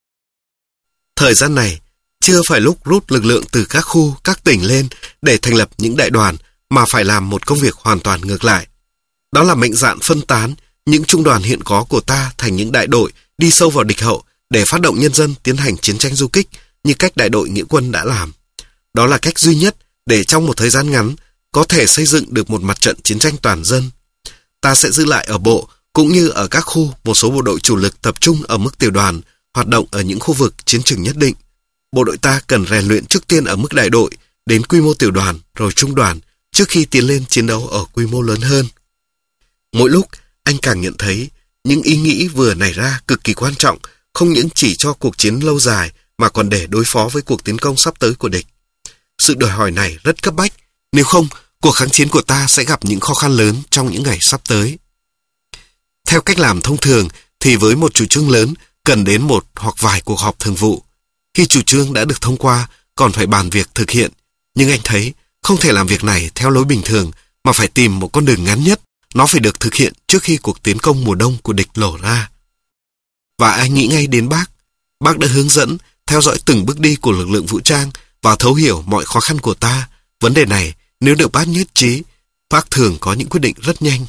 Thời gian này, chưa phải lúc rút lực lượng từ các khu, các tỉnh lên để thành lập những đại đoàn, mà phải làm một công việc hoàn toàn ngược lại. Đó là mạnh dạn phân tán những trung đoàn hiện có của ta thành những đại đội đi sâu vào địch hậu để phát động nhân dân tiến hành chiến tranh du kích như cách đại đội nghĩa quân đã làm. Đó là cách duy nhất để trong một thời gian ngắn có thể xây dựng được một mặt trận chiến tranh toàn dân. Ta sẽ giữ lại ở bộ cũng như ở các khu một số bộ đội chủ lực tập trung ở mức tiểu đoàn, hoạt động ở những khu vực chiến trường nhất định. Bộ đội ta cần rèn luyện trước tiên ở mức đại đội, đến quy mô tiểu đoàn, rồi trung đoàn, trước khi tiến lên chiến đấu ở quy mô lớn hơn. Mỗi lúc, anh càng nhận thấy những ý nghĩ vừa nảy ra cực kỳ quan trọng, không những chỉ cho cuộc chiến lâu dài mà còn để đối phó với cuộc tiến công sắp tới của địch. Sự đòi hỏi này rất cấp bách, nếu không, cuộc kháng chiến của ta sẽ gặp những khó khăn lớn trong những ngày sắp tới. Theo cách làm thông thường thì với một chủ trương lớn cần đến một hoặc vài cuộc họp thường vụ. Khi chủ trương đã được thông qua, còn phải bàn việc thực hiện. Nhưng anh thấy không thể làm việc này theo lối bình thường mà phải tìm một con đường ngắn nhất. Nó phải được thực hiện trước khi cuộc tiến công mùa đông của địch nổ ra. Và anh nghĩ ngay đến bác. Bác đã hướng dẫn, theo dõi từng bước đi của lực lượng vũ trang và thấu hiểu mọi khó khăn của ta. Vấn đề này, nếu được bác nhất trí, bác thường có những quyết định rất nhanh.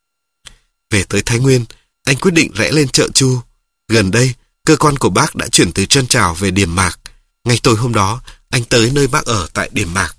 Về tới Thái Nguyên, anh quyết định rẽ lên Chợ Chu. Gần đây, cơ quan của bác đã chuyển từ Trân Trào về Điềm Mạc. Ngay tối hôm đó, anh tới nơi bác ở tại Điềm Mạc.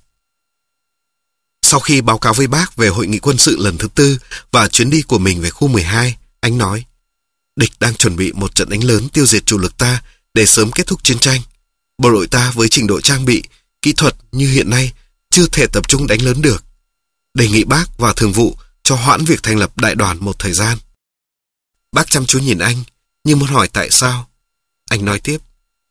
Sau khi báo cáo với bác về hội nghị quân sự lần thứ tư và chuyến đi của mình về khu mười hai, anh nói, địch đang chuẩn bị một trận đánh lớn tiêu diệt chủ lực ta để sớm kết thúc chiến tranh. Bộ đội ta với trình độ trang bị, kỹ thuật như hiện nay chưa thể tập trung đánh lớn được. Đề nghị bác và thường vụ cho hoãn việc thành lập đại đoàn một thời gian. Bác chăm chú nhìn anh, như muốn hỏi tại sao. Anh nói tiếp,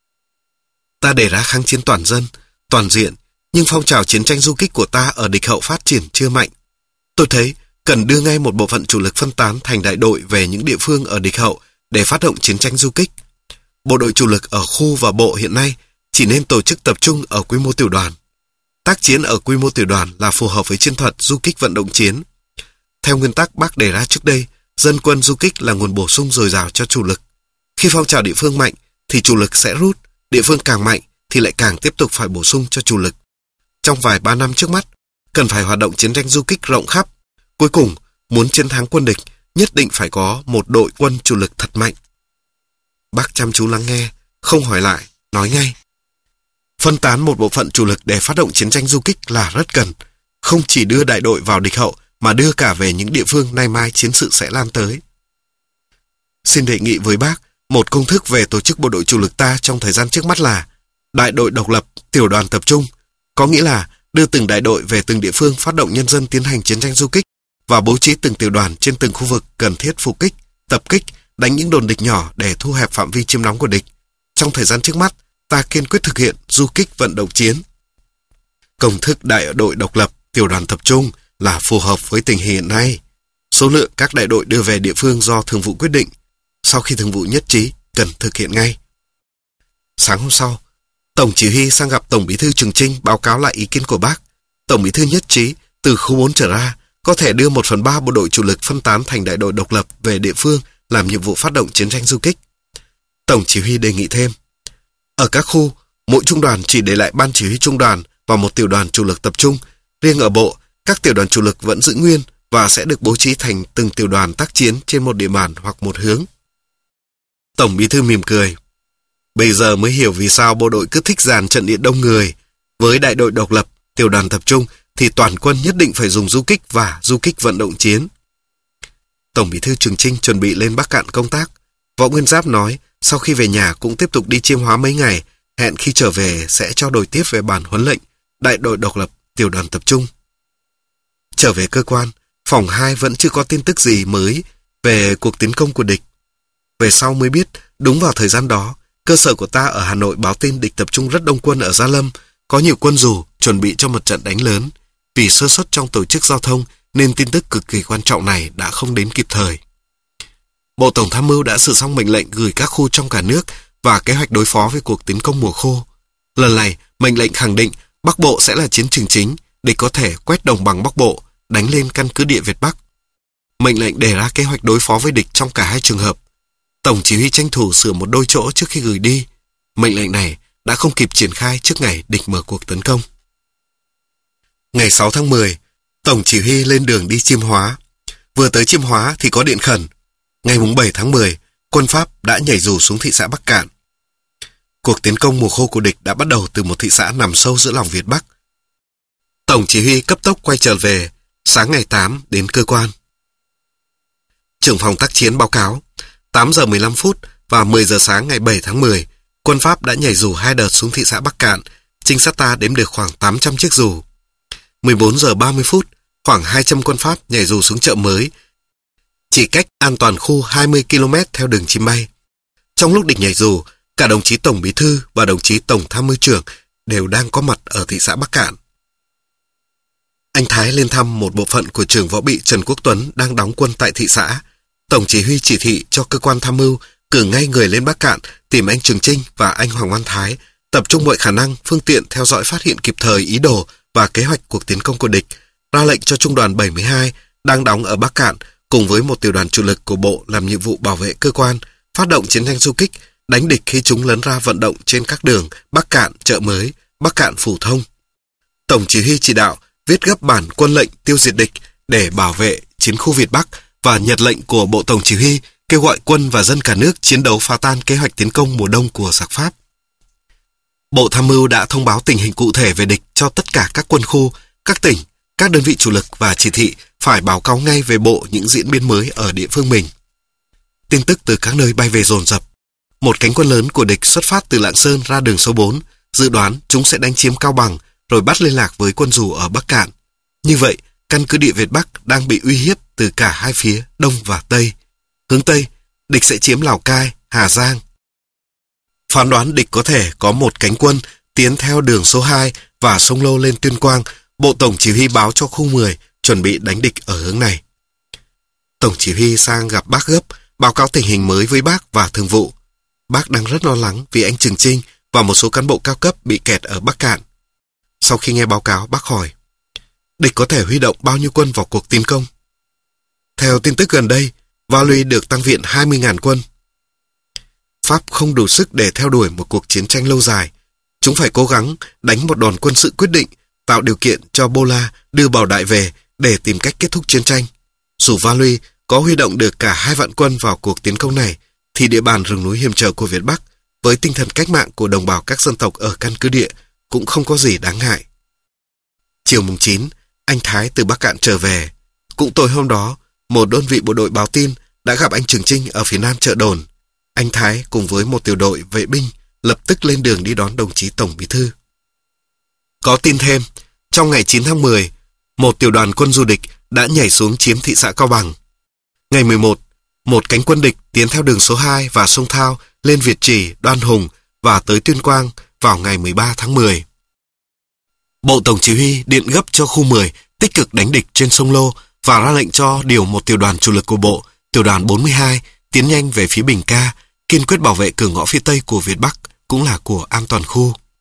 ta đề ra kháng chiến toàn dân, toàn diện, nhưng phong trào chiến tranh du kích của ta ở địch hậu phát triển chưa mạnh. Tôi thấy cần đưa ngay một bộ phận chủ lực phân tán thành đại đội về những địa phương ở địch hậu để phát động chiến tranh du kích. Bộ đội chủ lực ở khu và bộ hiện nay chỉ nên tổ chức tập trung ở quy mô tiểu đoàn. Tác chiến ở quy mô tiểu đoàn là phù hợp với chiến thuật du kích vận động chiến. Theo nguyên tắc bác đề ra trước đây, dân quân du kích là nguồn bổ sung dồi dào cho chủ lực. Khi phong trào địa phương mạnh thì chủ lực sẽ rút, địa phương càng mạnh thì lại càng tiếp tục phải bổ sung cho chủ lực. Trong vài ba năm trước mắt, cần phải hoạt động chiến tranh du kích rộng khắp. Cuối cùng, muốn chiến thắng quân địch, nhất định phải có một đội quân chủ lực thật mạnh. Bác chăm chú lắng nghe, không hỏi lại, nói ngay. Phân tán một bộ phận chủ lực để phát động chiến tranh du kích là rất cần. Không chỉ đưa đại đội vào địch hậu, mà đưa cả về những địa phương nay mai chiến sự sẽ lan tới. Xin đề nghị với bác, một công thức về tổ chức bộ đội chủ lực ta trong thời gian trước mắt là đại đội độc lập, tiểu đoàn tập trung. Có nghĩa là đưa từng đại đội về từng địa phương phát động nhân dân tiến hành chiến tranh du kích và bố trí từng tiểu đoàn trên từng khu vực cần thiết phục kích, tập kích, đánh những đồn địch nhỏ để thu hẹp phạm vi chiếm đóng của địch. Trong thời gian trước mắt, ta kiên quyết thực hiện du kích vận động chiến. Công thức đại đội độc lập, tiểu đoàn tập trung là phù hợp với tình hình hiện nay. Số lượng các đại đội đưa về địa phương do thường vụ quyết định. Sau khi thường vụ nhất trí, cần thực hiện ngay. Sáng hôm sau, Tổng chỉ huy sang gặp Tổng bí thư Trường Chinh báo cáo lại ý kiến của bác. Tổng bí thư nhất trí từ khu bốn trở ra có thể đưa một phần ba bộ đội chủ lực phân tán thành đại đội độc lập về địa phương làm nhiệm vụ phát động chiến tranh du kích. Tổng chỉ huy đề nghị thêm, ở các khu, mỗi trung đoàn chỉ để lại ban chỉ huy trung đoàn và một tiểu đoàn chủ lực tập trung. Riêng ở bộ, các tiểu đoàn chủ lực vẫn giữ nguyên và sẽ được bố trí thành từng tiểu đoàn tác chiến trên một địa bàn hoặc một hướng. Tổng bí thư mỉm cười. Bây giờ mới hiểu vì sao bộ đội cứ thích dàn trận địa đông người. Với đại đội độc lập, tiểu đoàn tập trung thì toàn quân nhất định phải dùng du kích và du kích vận động chiến. Tổng bí thư Trường Chinh chuẩn bị lên Bắc Cạn công tác. Võ Nguyên Giáp nói sau khi về nhà cũng tiếp tục đi Chiêm Hóa mấy ngày, hẹn khi trở về sẽ trao đổi tiếp về bản huấn lệnh, đại đội độc lập, tiểu đoàn tập trung. Trở về cơ quan, phòng hai vẫn chưa có tin tức gì mới về cuộc tiến công của địch. Về sau mới biết, đúng vào thời gian đó, cơ sở của ta ở Hà Nội báo tin địch tập trung rất đông quân ở Gia Lâm, có nhiều quân dù chuẩn bị cho một trận đánh lớn. Vì sơ suất trong tổ chức giao thông nên tin tức cực kỳ quan trọng này đã không đến kịp thời. Bộ Tổng tham mưu đã sửa xong mệnh lệnh gửi các khu trong cả nước và kế hoạch đối phó với cuộc tiến công mùa khô. Lần này, mệnh lệnh khẳng định Bắc Bộ sẽ là chiến trường chính, địch có thể quét đồng bằng Bắc Bộ, đánh lên căn cứ địa Việt Bắc. Mệnh lệnh đề ra kế hoạch đối phó với địch trong cả hai trường hợp. Tổng chỉ huy tranh thủ sửa một đôi chỗ trước khi gửi đi. Mệnh lệnh này đã không kịp triển khai trước ngày địch mở cuộc tấn công. Ngày sáu tháng mười, Tổng chỉ huy lên đường đi Chiêm Hóa. Vừa tới Chiêm Hóa thì có điện khẩn. Ngày bảy tháng mười, quân Pháp đã nhảy dù xuống thị xã Bắc Cạn. Cuộc tiến công mùa khô của địch đã bắt đầu từ một thị xã nằm sâu giữa lòng Việt Bắc. Tổng chỉ huy cấp tốc quay trở về, sáng ngày tám đến cơ quan. Trưởng phòng tác chiến báo cáo, tám giờ mười lăm phút và mười giờ sáng ngày bảy tháng mười, quân Pháp đã nhảy dù hai đợt xuống thị xã Bắc Cạn, trinh sát ta đếm được khoảng tám trăm chiếc dù. mười bốn giờ ba mươi phút, khoảng hai trăm quân Pháp nhảy dù xuống chợ mới, chỉ cách an toàn khu hai mươi ki lô mét theo đường chim bay. Trong lúc địch nhảy dù, cả đồng chí Tổng bí thư và đồng chí Tổng tham mưu trưởng đều đang có mặt ở thị xã Bắc Cạn. Anh Thái lên thăm một bộ phận của trưởng võ bị Trần Quốc Tuấn đang đóng quân tại thị xã. Tổng chỉ huy chỉ thị cho cơ quan tham mưu cử ngay người lên Bắc Cạn tìm anh Trường Chinh và anh Hoàng Văn Thái, tập trung mọi khả năng, phương tiện theo dõi phát hiện kịp thời ý đồ và kế hoạch cuộc tiến công của địch, ra lệnh cho trung đoàn bảy mươi hai đang đóng ở Bắc Cạn cùng với một tiểu đoàn chủ lực của bộ làm nhiệm vụ bảo vệ cơ quan, phát động chiến tranh du kích, đánh địch khi chúng lấn ra vận động trên các đường Bắc Cạn Chợ Mới, Bắc Cạn Phủ Thông. Tổng chỉ huy chỉ đạo viết gấp bản quân lệnh tiêu diệt địch để bảo vệ chiến khu Việt Bắc và nhật lệnh của Bộ Tổng chỉ huy kêu gọi quân và dân cả nước chiến đấu phá tan kế hoạch tiến công mùa đông của giặc Pháp. Bộ Tham mưu đã thông báo tình hình cụ thể về địch cho tất cả các quân khu, các tỉnh, các đơn vị chủ lực và chỉ thị phải báo cáo ngay về Bộ những diễn biến mới ở địa phương mình. Tin tức từ các nơi bay về dồn dập. Một cánh quân lớn của địch xuất phát từ Lạng Sơn ra đường số bốn, dự đoán chúng sẽ đánh chiếm Cao Bằng rồi bắt liên lạc với quân dù ở Bắc Cạn. Như vậy, căn cứ địa Việt Bắc đang bị uy hiếp từ cả hai phía Đông và Tây. Hướng Tây, địch sẽ chiếm Lào Cai, Hà Giang. Phán đoán địch có thể có một cánh quân tiến theo đường số hai và sông Lô lên Tuyên Quang. Bộ Tổng chỉ huy báo cho khu mười chuẩn bị đánh địch ở hướng này. Tổng chỉ huy sang gặp bác gấp, báo cáo tình hình mới với bác và thường vụ. Bác đang rất lo lắng vì anh Trường Chinh và một số cán bộ cao cấp bị kẹt ở Bắc Cạn. Sau khi nghe báo cáo, bác hỏi, địch có thể huy động bao nhiêu quân vào cuộc tiến công? Theo tin tức gần đây, Valley được tăng viện hai mươi nghìn quân. Pháp không đủ sức để theo đuổi một cuộc chiến tranh lâu dài. Chúng phải cố gắng đánh một đòn quân sự quyết định, tạo điều kiện cho Bola đưa Bảo Đại về để tìm cách kết thúc chiến tranh. Dù Valley có huy động được cả hai vạn quân vào cuộc tiến công này, thì địa bàn rừng núi hiểm trở của Việt Bắc, với tinh thần cách mạng của đồng bào các dân tộc ở căn cứ địa, cũng không có gì đáng ngại. Chiều mùng chín, anh Thái từ Bắc Cạn trở về. Cũng tối hôm đó, một đơn vị bộ đội báo tin đã gặp anh Trường Chinh ở phía nam chợ Đồn. Anh Thái cùng với một tiểu đội vệ binh lập tức lên đường đi đón đồng chí Tổng bí thư. Có tin thêm, trong ngày chín tháng mười, một tiểu đoàn quân du địch đã nhảy xuống chiếm thị xã Cao Bằng. Ngày mười một, một cánh quân địch tiến theo đường số hai và sông Thao lên Việt Trì, Đoan Hùng và tới Tuyên Quang vào ngày mười ba tháng mười. Bộ Tổng chỉ huy điện gấp cho khu mười tích cực đánh địch trên sông Lô và ra lệnh cho điều một tiểu đoàn chủ lực của bộ, tiểu đoàn bốn mươi hai, tiến nhanh về phía Bình Ca, kiên quyết bảo vệ cửa ngõ phía Tây của Việt Bắc, cũng là của an toàn khu.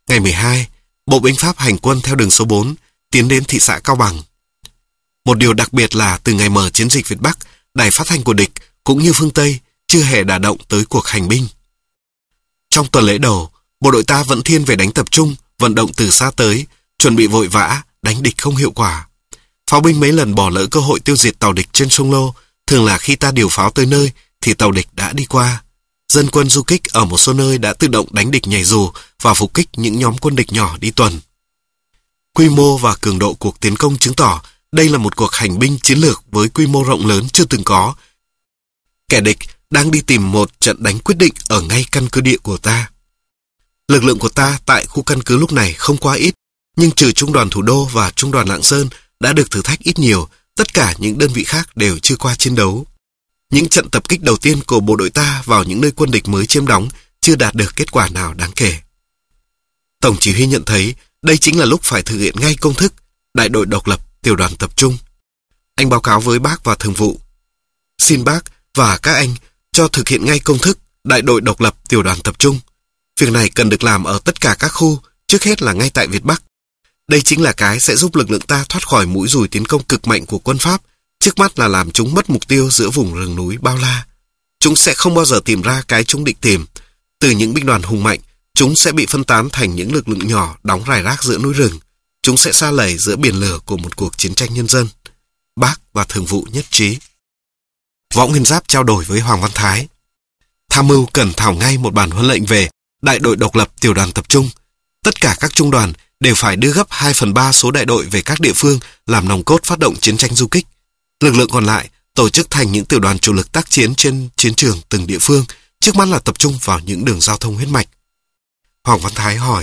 Ngày mười hai, bộ binh Pháp hành quân theo đường số bốn, tiến đến thị xã Cao Bằng. Một điều đặc biệt là từ ngày mở chiến dịch Việt Bắc, đài phát thanh của địch cũng như phương Tây chưa hề đả động tới cuộc hành binh. Trong tuần lễ đầu, bộ đội ta vẫn thiên về đánh tập trung, vận động từ xa tới, chuẩn bị vội vã, đánh địch không hiệu quả. Pháo binh mấy lần bỏ lỡ cơ hội tiêu diệt tàu địch trên sông Lô, thường là khi ta điều pháo tới nơi thì tàu địch đã đi qua. Dân quân du kích ở một số nơi đã tự động đánh địch nhảy dù và phục kích những nhóm quân địch nhỏ đi tuần. Quy mô và cường độ cuộc tiến công chứng tỏ đây là một cuộc hành binh chiến lược với quy mô rộng lớn chưa từng có. Kẻ địch đang đi tìm một trận đánh quyết định ở ngay căn cứ địa của ta. Lực lượng của ta tại khu căn cứ lúc này không quá ít, nhưng trừ trung đoàn Thủ đô và trung đoàn Lạng Sơn đã được thử thách ít nhiều, tất cả những đơn vị khác đều chưa qua chiến đấu. Những trận tập kích đầu tiên của bộ đội ta vào những nơi quân địch mới chiếm đóng chưa đạt được kết quả nào đáng kể. Tổng chỉ huy nhận thấy đây chính là lúc phải thực hiện ngay công thức đại đội độc lập tiểu đoàn tập trung. Anh báo cáo với bác và thường vụ: xin bác và các anh cho thực hiện ngay công thức đại đội độc lập tiểu đoàn tập trung. Việc này cần được làm ở tất cả các khu, trước hết là ngay tại Việt Bắc. Đây chính là cái sẽ giúp lực lượng ta thoát khỏi mũi dùi tiến công cực mạnh của quân Pháp, trước mắt là làm chúng mất mục tiêu giữa vùng rừng núi bao la. Chúng sẽ không bao giờ tìm ra cái chúng định tìm. Từ những binh đoàn hùng mạnh, chúng sẽ bị phân tán thành những lực lượng nhỏ đóng rải rác giữa núi rừng. Chúng sẽ sa lầy giữa biển lửa của một cuộc chiến tranh nhân dân. Bác và thường vụ nhất trí. Võ Nguyên Giáp trao đổi với Hoàng Văn Thái: tham mưu cần thảo ngay một bản huấn lệnh về đại đội độc lập tiểu đoàn tập trung. Tất cả các trung đoàn đều phải đưa gấp hai phần ba số đại đội về các địa phương làm nòng cốt phát động chiến tranh du kích. Lực lượng còn lại tổ chức thành những tiểu đoàn chủ lực tác chiến trên chiến trường từng địa phương, trước mắt là tập trung vào những đường giao thông huyết mạch. Hoàng Văn Thái hỏi: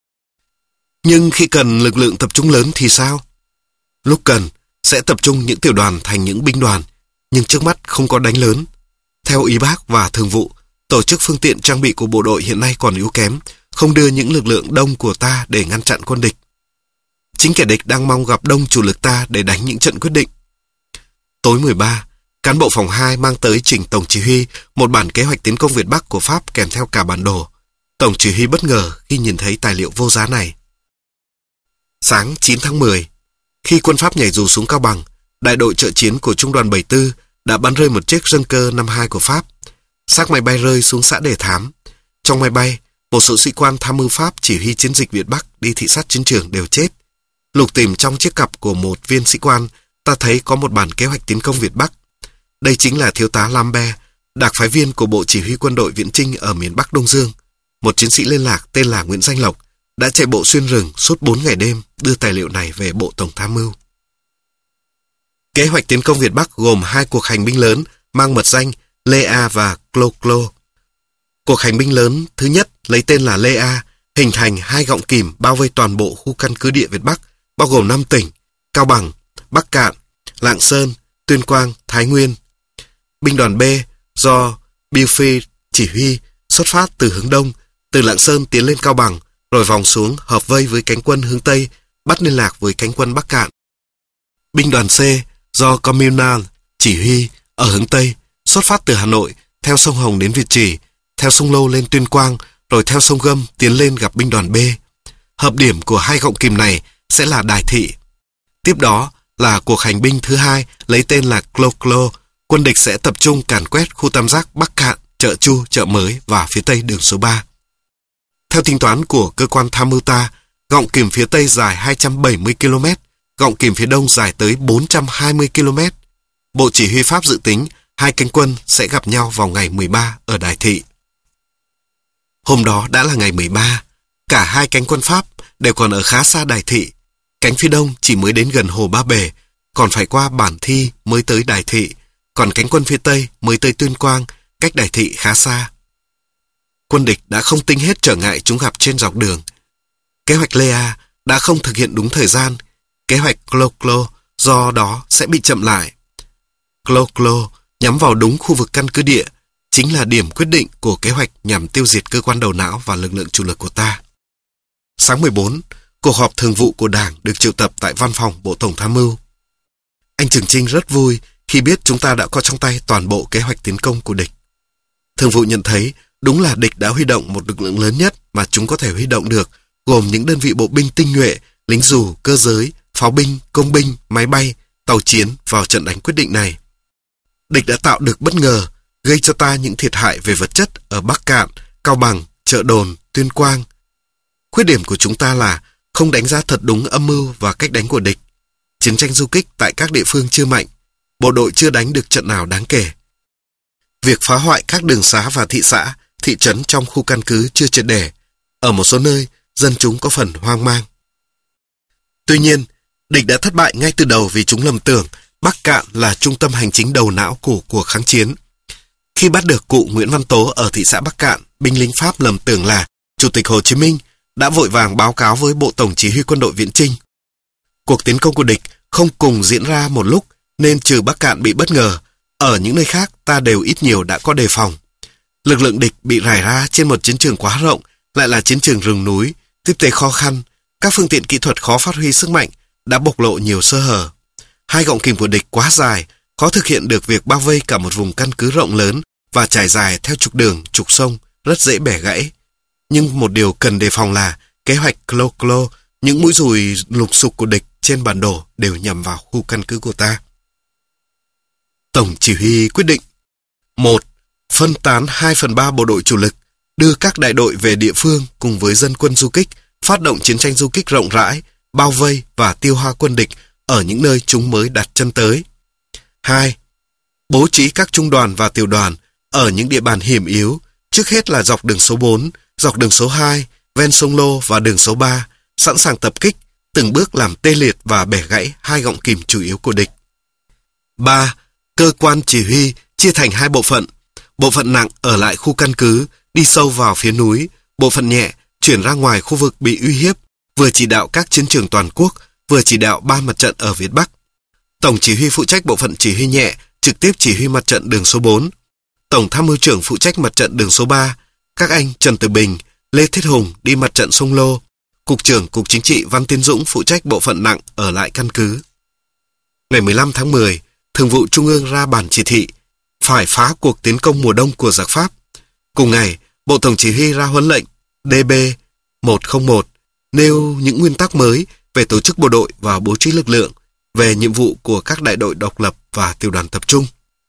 nhưng khi cần lực lượng tập trung lớn thì sao? Lúc cần sẽ tập trung những tiểu đoàn thành những binh đoàn, nhưng trước mắt không có đánh lớn. Theo ý bác và thường vụ, tổ chức phương tiện trang bị của bộ đội hiện nay còn yếu kém, không đưa những lực lượng đông của ta để ngăn chặn quân địch. Chính kẻ địch đang mong gặp đông chủ lực ta để đánh những trận quyết định. Tối mười ba, cán bộ phòng hai mang tới trình Tổng chỉ huy một bản kế hoạch tiến công Việt Bắc của Pháp kèm theo cả bản đồ. Tổng chỉ huy bất ngờ khi nhìn thấy tài liệu vô giá này. Sáng chín tháng mười, khi quân Pháp nhảy dù xuống Cao Bằng, đại đội trợ chiến của trung đoàn bảy mươi tư đã bắn rơi một chiếc Junker năm hai của Pháp. Xác máy bay rơi xuống xã Đề Thám. Trong máy bay, một số sĩ quan tham mưu Pháp chỉ huy chiến dịch Việt Bắc đi thị sát chiến trường đều chết. Lục tìm trong chiếc cặp của một viên sĩ quan, ta thấy có một bản kế hoạch tiến công Việt Bắc. Đây chính là thiếu tá Lambert, đặc phái viên của Bộ Chỉ huy Quân đội Viễn Chinh ở miền Bắc Đông Dương. Một chiến sĩ liên lạc tên là Nguyễn Danh Lộc đã chạy bộ xuyên rừng suốt bốn ngày đêm đưa tài liệu này về Bộ Tổng tham mưu. Kế hoạch tiến công Việt Bắc gồm hai cuộc hành binh lớn mang mật danh Lê A và Clo Clo. Cuộc hành binh lớn thứ nhất lấy tên là Lê A, hình thành hai gọng kìm bao vây toàn bộ khu căn cứ địa Việt Bắc, bao gồm năm tỉnh: Cao Bằng, Bắc Cạn, Lạng Sơn, Tuyên Quang, Thái Nguyên. Binh đoàn B do Buford chỉ huy xuất phát từ hướng đông, từ Lạng Sơn tiến lên Cao Bằng, rồi vòng xuống hợp vây với cánh quân hướng Tây, bắt liên lạc với cánh quân Bắc Cạn. Binh đoàn C do Communal chỉ huy ở hướng Tây, xuất phát từ Hà Nội, theo sông Hồng đến Việt Trì, theo sông Lô lên Tuyên Quang, rồi theo sông Gâm tiến lên gặp binh đoàn B. Hợp điểm của hai gọng kìm này sẽ là Đài Thị. Tiếp đó là cuộc hành binh thứ hai lấy tên là Clo Clo. Quân địch sẽ tập trung càn quét khu tam giác Bắc Cạn, Chợ Chu, Chợ Mới và phía Tây đường số ba. Theo tính toán của cơ quan tham mưu ta, gọng kìm phía Tây dài hai trăm bảy mươi ki lô mét, gọng kìm phía Đông dài tới bốn trăm hai mươi ki lô mét. Bộ Chỉ huy Pháp dự tính hai cánh quân sẽ gặp nhau vào ngày mười ba ở Đài Thị. Hôm đó đã là ngày mười ba, cả hai cánh quân Pháp đều còn ở khá xa Đài Thị. Cánh phía Đông chỉ mới đến gần Hồ Ba Bể, còn phải qua Bản Thi mới tới Đài Thị, còn cánh quân phía Tây mới tới Tuyên Quang, cách Đài Thị khá xa. Quân địch đã không tính hết trở ngại chúng gặp trên dọc đường. Kế hoạch Lê A đã không thực hiện đúng thời gian, kế hoạch Clo Clo do đó sẽ bị chậm lại. Clo Clo nhắm vào đúng khu vực căn cứ địa, chính là điểm quyết định của kế hoạch nhằm tiêu diệt cơ quan đầu não và lực lượng chủ lực của ta. Sáng mười bốn, cuộc họp thường vụ của Đảng được triệu tập tại văn phòng Bộ Tổng tham mưu. Anh Trường Chinh rất vui khi biết chúng ta đã có trong tay toàn bộ kế hoạch tiến công của địch. Thường vụ nhận thấy đúng là địch đã huy động một lực lượng lớn nhất mà chúng có thể huy động được gồm những đơn vị bộ binh tinh nhuệ, lính dù, cơ giới, pháo binh, công binh, máy bay, tàu chiến vào trận đánh quyết định này. Địch đã tạo được bất ngờ, gây cho ta những thiệt hại về vật chất ở Bắc Cạn, Cao Bằng, Chợ Đồn, Tuyên Quang. Khuyết điểm của chúng ta là không đánh giá thật đúng âm mưu và cách đánh của địch. Chiến tranh du kích tại các địa phương chưa mạnh, bộ đội chưa đánh được trận nào đáng kể. Việc phá hoại các đường xá và thị xã, thị trấn trong khu căn cứ chưa triệt để. Ở một số nơi, dân chúng có phần hoang mang. Tuy nhiên, địch đã thất bại ngay từ đầu vì chúng lầm tưởng Bắc Cạn là trung tâm hành chính đầu não của cuộc kháng chiến. Khi bắt được cụ Nguyễn Văn Tố ở thị xã Bắc Cạn, binh lính Pháp lầm tưởng là Chủ tịch Hồ Chí Minh đã vội vàng báo cáo với Bộ Tổng Chỉ huy Quân đội Viễn Chinh. Cuộc tiến công của địch không cùng diễn ra một lúc, nên trừ Bắc Cạn bị bất ngờ, ở những nơi khác ta đều ít nhiều đã có đề phòng. Lực lượng địch bị rải ra trên một chiến trường quá rộng, lại là chiến trường rừng núi, tiếp tế khó khăn, các phương tiện kỹ thuật khó phát huy sức mạnh, đã bộc lộ nhiều sơ hở. Hai gọng kìm của địch quá dài, khó thực hiện được việc bao vây cả một vùng căn cứ rộng lớn và trải dài theo trục đường, trục sông, rất dễ bẻ gãy. Nhưng một điều cần đề phòng là kế hoạch Clo Clo, những mũi dùi lục sục của địch trên bản đồ đều nhằm vào khu căn cứ của ta. Tổng chỉ huy quyết định: một. Phân tán hai phần ba bộ đội chủ lực, đưa các đại đội về địa phương cùng với dân quân du kích, phát động chiến tranh du kích rộng rãi, bao vây và tiêu hoa quân địch ở những nơi chúng mới đặt chân tới. hai. Bố trí các trung đoàn và tiểu đoàn ở những địa bàn hiểm yếu, trước hết là dọc đường số bốn, dọc đường số hai, ven sông Lô và đường số ba, sẵn sàng tập kích, từng bước làm tê liệt và bẻ gãy hai gọng kìm chủ yếu của địch. ba. Cơ quan chỉ huy chia thành hai bộ phận. Bộ phận nặng ở lại khu căn cứ, đi sâu vào phía núi. Bộ phận nhẹ chuyển ra ngoài khu vực bị uy hiếp, vừa chỉ đạo các chiến trường toàn quốc, vừa chỉ đạo ba mặt trận ở Việt Bắc. Tổng chỉ huy phụ trách bộ phận chỉ huy nhẹ, trực tiếp chỉ huy mặt trận đường số bốn. Tổng tham mưu trưởng phụ trách mặt trận đường số ba. Các anh Trần Tử Bình, Lê Thiết Hùng đi mặt trận sông Lô. Cục trưởng Cục Chính trị Văn Tiến Dũng phụ trách bộ phận nặng ở lại căn cứ. Ngày mười lăm tháng mười, Thường vụ Trung ương ra bản chỉ thị phải phá cuộc tiến công mùa đông của giặc Pháp. Cùng ngày, Bộ Tổng chỉ huy ra huấn lệnh D B một không một nêu những nguyên tắc mới về tổ chức bộ đội và bố trí lực lượng, về nhiệm vụ của các đại đội độc lập và tiểu đoàn tập trung.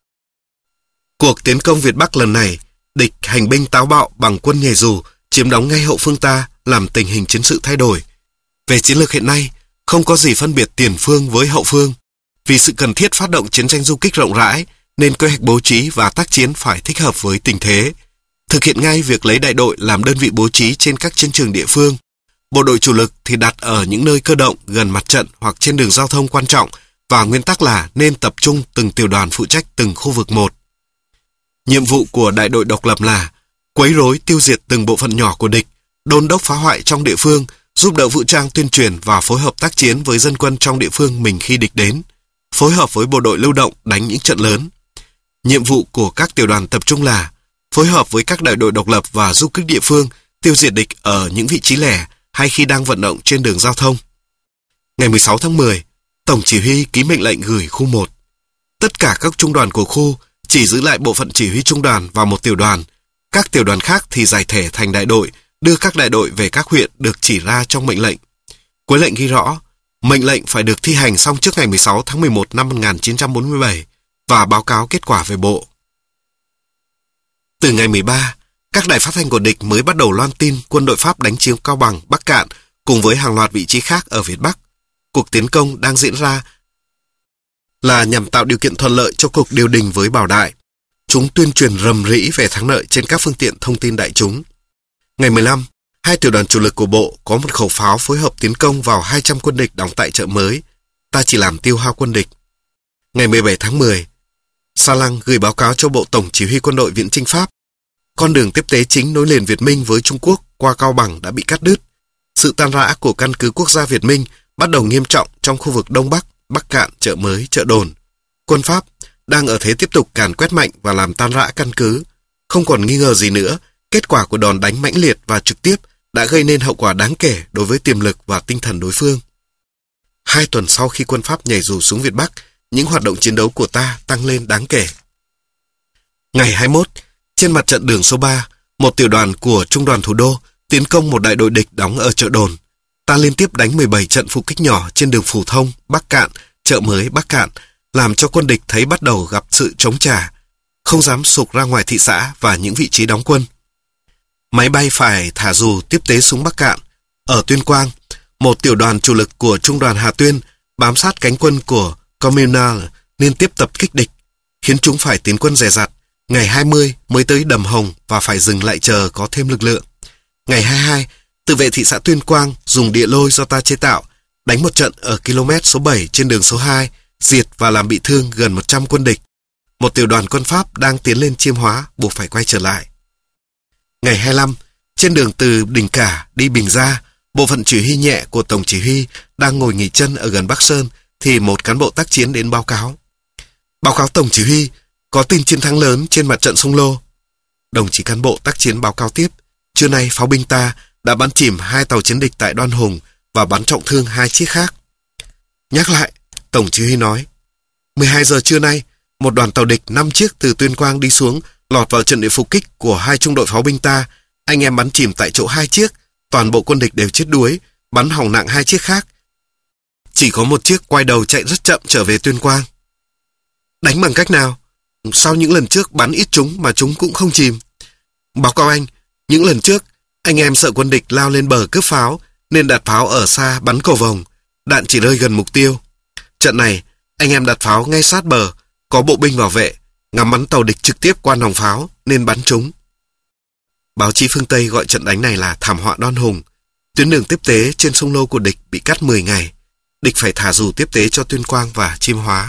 Cuộc tiến công Việt Bắc lần này, địch hành binh táo bạo bằng quân nhảy dù, chiếm đóng ngay hậu phương ta, làm tình hình chiến sự thay đổi. Về chiến lược hiện nay, không có gì phân biệt tiền phương với hậu phương. Vì sự cần thiết phát động chiến tranh du kích rộng rãi, nên kế hoạch bố trí và tác chiến phải thích hợp với tình thế. Thực hiện ngay việc lấy đại đội làm đơn vị bố trí trên các chiến trường địa phương. Bộ đội chủ lực thì đặt ở những nơi cơ động gần mặt trận hoặc trên đường giao thông quan trọng, và nguyên tắc là nên tập trung từng tiểu đoàn phụ trách từng khu vực một. Nhiệm vụ của đại đội độc lập là quấy rối tiêu diệt từng bộ phận nhỏ của địch, đôn đốc phá hoại trong địa phương, giúp đỡ vũ trang tuyên truyền và phối hợp tác chiến với dân quân trong địa phương mình khi địch đến, phối hợp với bộ đội lưu động đánh những trận lớn. Nhiệm vụ của các tiểu đoàn tập trung là phối hợp với các đại đội độc lập và du kích địa phương, tiêu diệt địch ở những vị trí lẻ hay khi đang vận động trên đường giao thông. Ngày mười sáu tháng mười, Tổng chỉ huy ký mệnh lệnh gửi khu một. Tất cả các trung đoàn của khu chỉ giữ lại bộ phận chỉ huy trung đoàn và một tiểu đoàn. Các tiểu đoàn khác thì giải thể thành đại đội, đưa các đại đội về các huyện được chỉ ra trong mệnh lệnh. Cuối lệnh ghi rõ, mệnh lệnh phải được thi hành xong trước ngày mười sáu tháng mười một năm một nghìn chín trăm bốn mươi bảy và báo cáo kết quả về bộ. Từ ngày mười ba, các đài phát thanh của địch mới bắt đầu loan tin quân đội Pháp đánh chiếm Cao Bằng, Bắc Cạn cùng với hàng loạt vị trí khác ở Việt Bắc. Cuộc tiến công đang diễn ra là nhằm tạo điều kiện thuận lợi cho cuộc điều đình với Bảo Đại. Chúng tuyên truyền rầm rĩ về thắng lợi trên các phương tiện thông tin đại chúng. Ngày mười lăm, hai tiểu đoàn chủ lực của bộ có một khẩu pháo phối hợp tiến công vào hai trăm quân địch đóng tại chợ mới. Ta chỉ làm tiêu hao quân địch. Ngày mười bảy tháng mười, Sa Lăng gửi báo cáo cho Bộ Tổng Chỉ huy Quân đội Viễn Chinh Pháp. Con đường tiếp tế chính nối liền Việt Minh với Trung Quốc qua Cao Bằng đã bị cắt đứt. Sự tan rã của căn cứ quốc gia Việt Minh bắt đầu nghiêm trọng trong khu vực Đông Bắc, Bắc Cạn, chợ mới, chợ đồn. Quân Pháp đang ở thế tiếp tục càn quét mạnh và làm tan rã căn cứ. Không còn nghi ngờ gì nữa, kết quả của đòn đánh mãnh liệt và trực tiếp đã gây nên hậu quả đáng kể đối với tiềm lực và tinh thần đối phương. Hai tuần sau khi quân Pháp nhảy dù xuống Việt Bắc, những hoạt động chiến đấu của ta tăng lên đáng kể. Ngày hai mươi mốt, trên mặt trận đường số ba, một tiểu đoàn của Trung đoàn Thủ đô tiến công một đại đội địch đóng ở chợ Đồn. Ta liên tiếp đánh mười bảy trận phục kích nhỏ trên đường Phù Thông, Bắc Cạn, chợ Mới, Bắc Cạn, làm cho quân địch thấy bắt đầu gặp sự chống trả, không dám sục ra ngoài thị xã và những vị trí đóng quân. Máy bay phải thả dù tiếp tế xuống Bắc Cạn. Ở Tuyên Quang, một tiểu đoàn chủ lực của Trung đoàn Hà Tuyên bám sát cánh quân của Communal liên tiếp tập kích địch, khiến chúng phải tiến quân dè dặt. Ngày hai mươi mới tới Đầm Hồng và phải dừng lại chờ có thêm lực lượng. Ngày hai mươi hai, tự vệ thị xã Tuyên Quang dùng địa lôi do ta chế tạo, đánh một trận ở km số bảy trên đường số hai, diệt và làm bị thương gần một trăm quân địch. Một tiểu đoàn quân Pháp đang tiến lên Chiêm Hóa buộc phải quay trở lại. Ngày hai mươi lăm, trên đường từ Đình Cả đi Bình Gia, bộ phận chỉ huy nhẹ của Tổng chỉ huy đang ngồi nghỉ chân ở gần Bắc Sơn thì một cán bộ tác chiến đến báo cáo. Báo cáo Tổng chỉ huy, có tin chiến thắng lớn trên mặt trận Sông Lô. Đồng chí cán bộ tác chiến báo cáo tiếp, trưa nay pháo binh ta đã bắn chìm hai tàu chiến địch tại Đoan Hùng và bắn trọng thương hai chiếc khác. Nhắc lại, Tổng chỉ huy nói, mười hai giờ trưa nay, một đoàn tàu địch năm chiếc từ Tuyên Quang đi xuống, lọt vào trận địa phục kích của hai trung đội pháo binh ta. Anh em bắn chìm tại chỗ hai chiếc, toàn bộ quân địch đều chết đuối, bắn hỏng nặng hai chiếc khác. Chỉ có một chiếc quay đầu chạy rất chậm trở về Tuyên Quang. Đánh bằng cách nào? Sau những lần trước bắn ít chúng mà chúng cũng không chìm. Báo cáo anh, những lần trước, anh em sợ quân địch lao lên bờ cướp pháo, nên đặt pháo ở xa bắn cầu vồng, đạn chỉ rơi gần mục tiêu. Trận này, anh em đặt pháo ngay sát bờ, có bộ binh bảo vệ, ngắm bắn tàu địch trực tiếp qua nòng pháo, nên bắn trúng. Báo chí phương Tây gọi trận đánh này là thảm họa Đoan Hùng. Tuyến đường tiếp tế trên sông Lô của địch bị cắt mười ngày. Địch phải thả dù tiếp tế cho Tuyên Quang và Chiêm Hóa.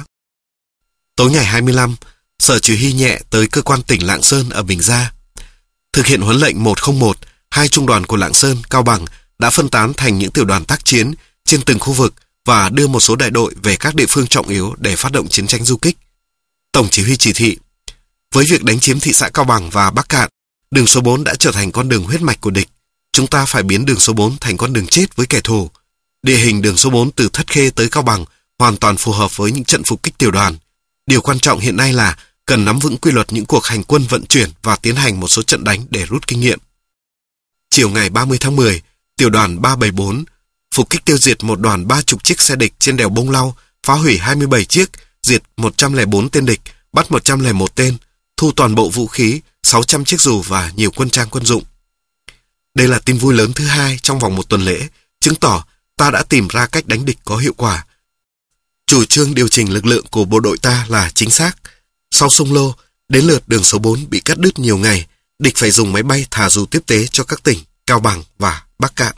Tối ngày hai mươi lăm, Sở Chỉ huy nhẹ tới cơ quan tỉnh Lạng Sơn ở Bình Gia. Thực hiện huấn lệnh một không một, hai trung đoàn của Lạng Sơn, Cao Bằng đã phân tán thành những tiểu đoàn tác chiến trên từng khu vực và đưa một số đại đội về các địa phương trọng yếu để phát động chiến tranh du kích. Tổng chỉ huy chỉ thị, với việc đánh chiếm thị xã Cao Bằng và Bắc Cạn, đường số bốn đã trở thành con đường huyết mạch của địch. Chúng ta phải biến đường số bốn thành con đường chết với kẻ thù. Địa hình đường số bốn từ Thất Khê tới Cao Bằng hoàn toàn phù hợp với những trận phục kích tiểu đoàn. Điều quan trọng hiện nay là cần nắm vững quy luật những cuộc hành quân vận chuyển và tiến hành một số trận đánh để rút kinh nghiệm. Chiều ngày ba mươi tháng mười, tiểu đoàn ba bảy bốn phục kích tiêu diệt một đoàn ba chục chiếc xe địch trên đèo Bông Lau, phá hủy hai mươi bảy chiếc, diệt một trăm lẻ bốn tên địch, bắt một trăm lẻ một tên, thu toàn bộ vũ khí, sáu trăm chiếc dù và nhiều quân trang quân dụng. Đây là tin vui lớn thứ hai trong vòng một tuần lễ, chứng tỏ ta đã tìm ra cách đánh địch có hiệu quả. Chủ trương điều chỉnh lực lượng của bộ đội ta là chính xác. Sau sông Lô, đến lượt đường số bốn bị cắt đứt nhiều ngày, địch phải dùng máy bay thả dù tiếp tế cho các tỉnh Cao Bằng và Bắc Cạn.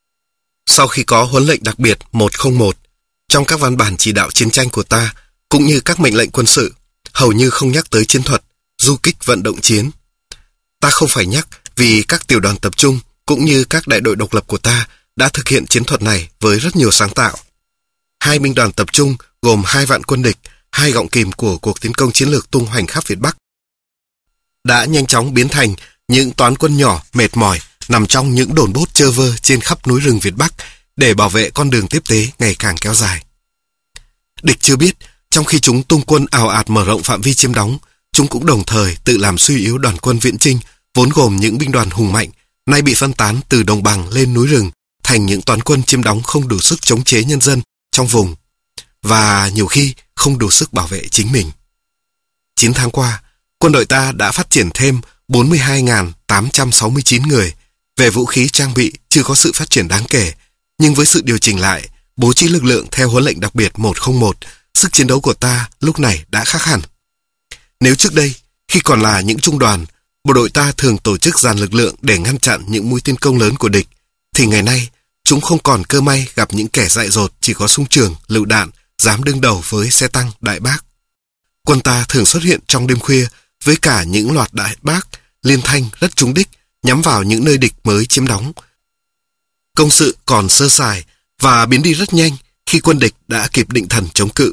Sau khi có huấn lệnh đặc biệt một không một, trong các văn bản chỉ đạo chiến tranh của ta, cũng như các mệnh lệnh quân sự, hầu như không nhắc tới chiến thuật, du kích vận động chiến. Ta không phải nhắc vì các tiểu đoàn tập trung cũng như các đại đội độc lập của ta đã thực hiện chiến thuật này với rất nhiều sáng tạo. Hai binh đoàn tập trung gồm hai vạn quân địch, hai gọng kìm của cuộc tiến công chiến lược tung hoành khắp Việt Bắc, đã nhanh chóng biến thành những toán quân nhỏ mệt mỏi nằm trong những đồn bốt trơ vơ trên khắp núi rừng Việt Bắc để bảo vệ con đường tiếp tế ngày càng kéo dài. Địch chưa biết, trong khi chúng tung quân ào ạt mở rộng phạm vi chiếm đóng, chúng cũng đồng thời tự làm suy yếu đoàn quân viễn chinh vốn gồm những binh đoàn hùng mạnh, nay bị phân tán từ đồng bằng lên núi rừng thành những toán quân chiếm đóng không đủ sức chống chế nhân dân trong vùng và nhiều khi không đủ sức bảo vệ chính mình. Chín tháng qua, quân đội ta đã phát triển thêm bốn mươi hai nghìn tám trăm sáu mươi chín người. Về vũ khí trang bị chưa có sự phát triển đáng kể, nhưng với sự điều chỉnh lại, bố trí lực lượng theo huấn lệnh đặc biệt một không một, sức chiến đấu của ta lúc này đã khác hẳn. Nếu trước đây, khi còn là những trung đoàn, bộ đội ta thường tổ chức dàn lực lượng để ngăn chặn những mũi tiến công lớn của địch, thì ngày nay, chúng không còn cơ may gặp những kẻ dại dột chỉ có súng trường, lựu đạn, dám đương đầu với xe tăng, đại bác. Quân ta thường xuất hiện trong đêm khuya với cả những loạt đại bác, liên thanh rất trúng đích, nhắm vào những nơi địch mới chiếm đóng. Công sự còn sơ sài và biến đi rất nhanh khi quân địch đã kịp định thần chống cự.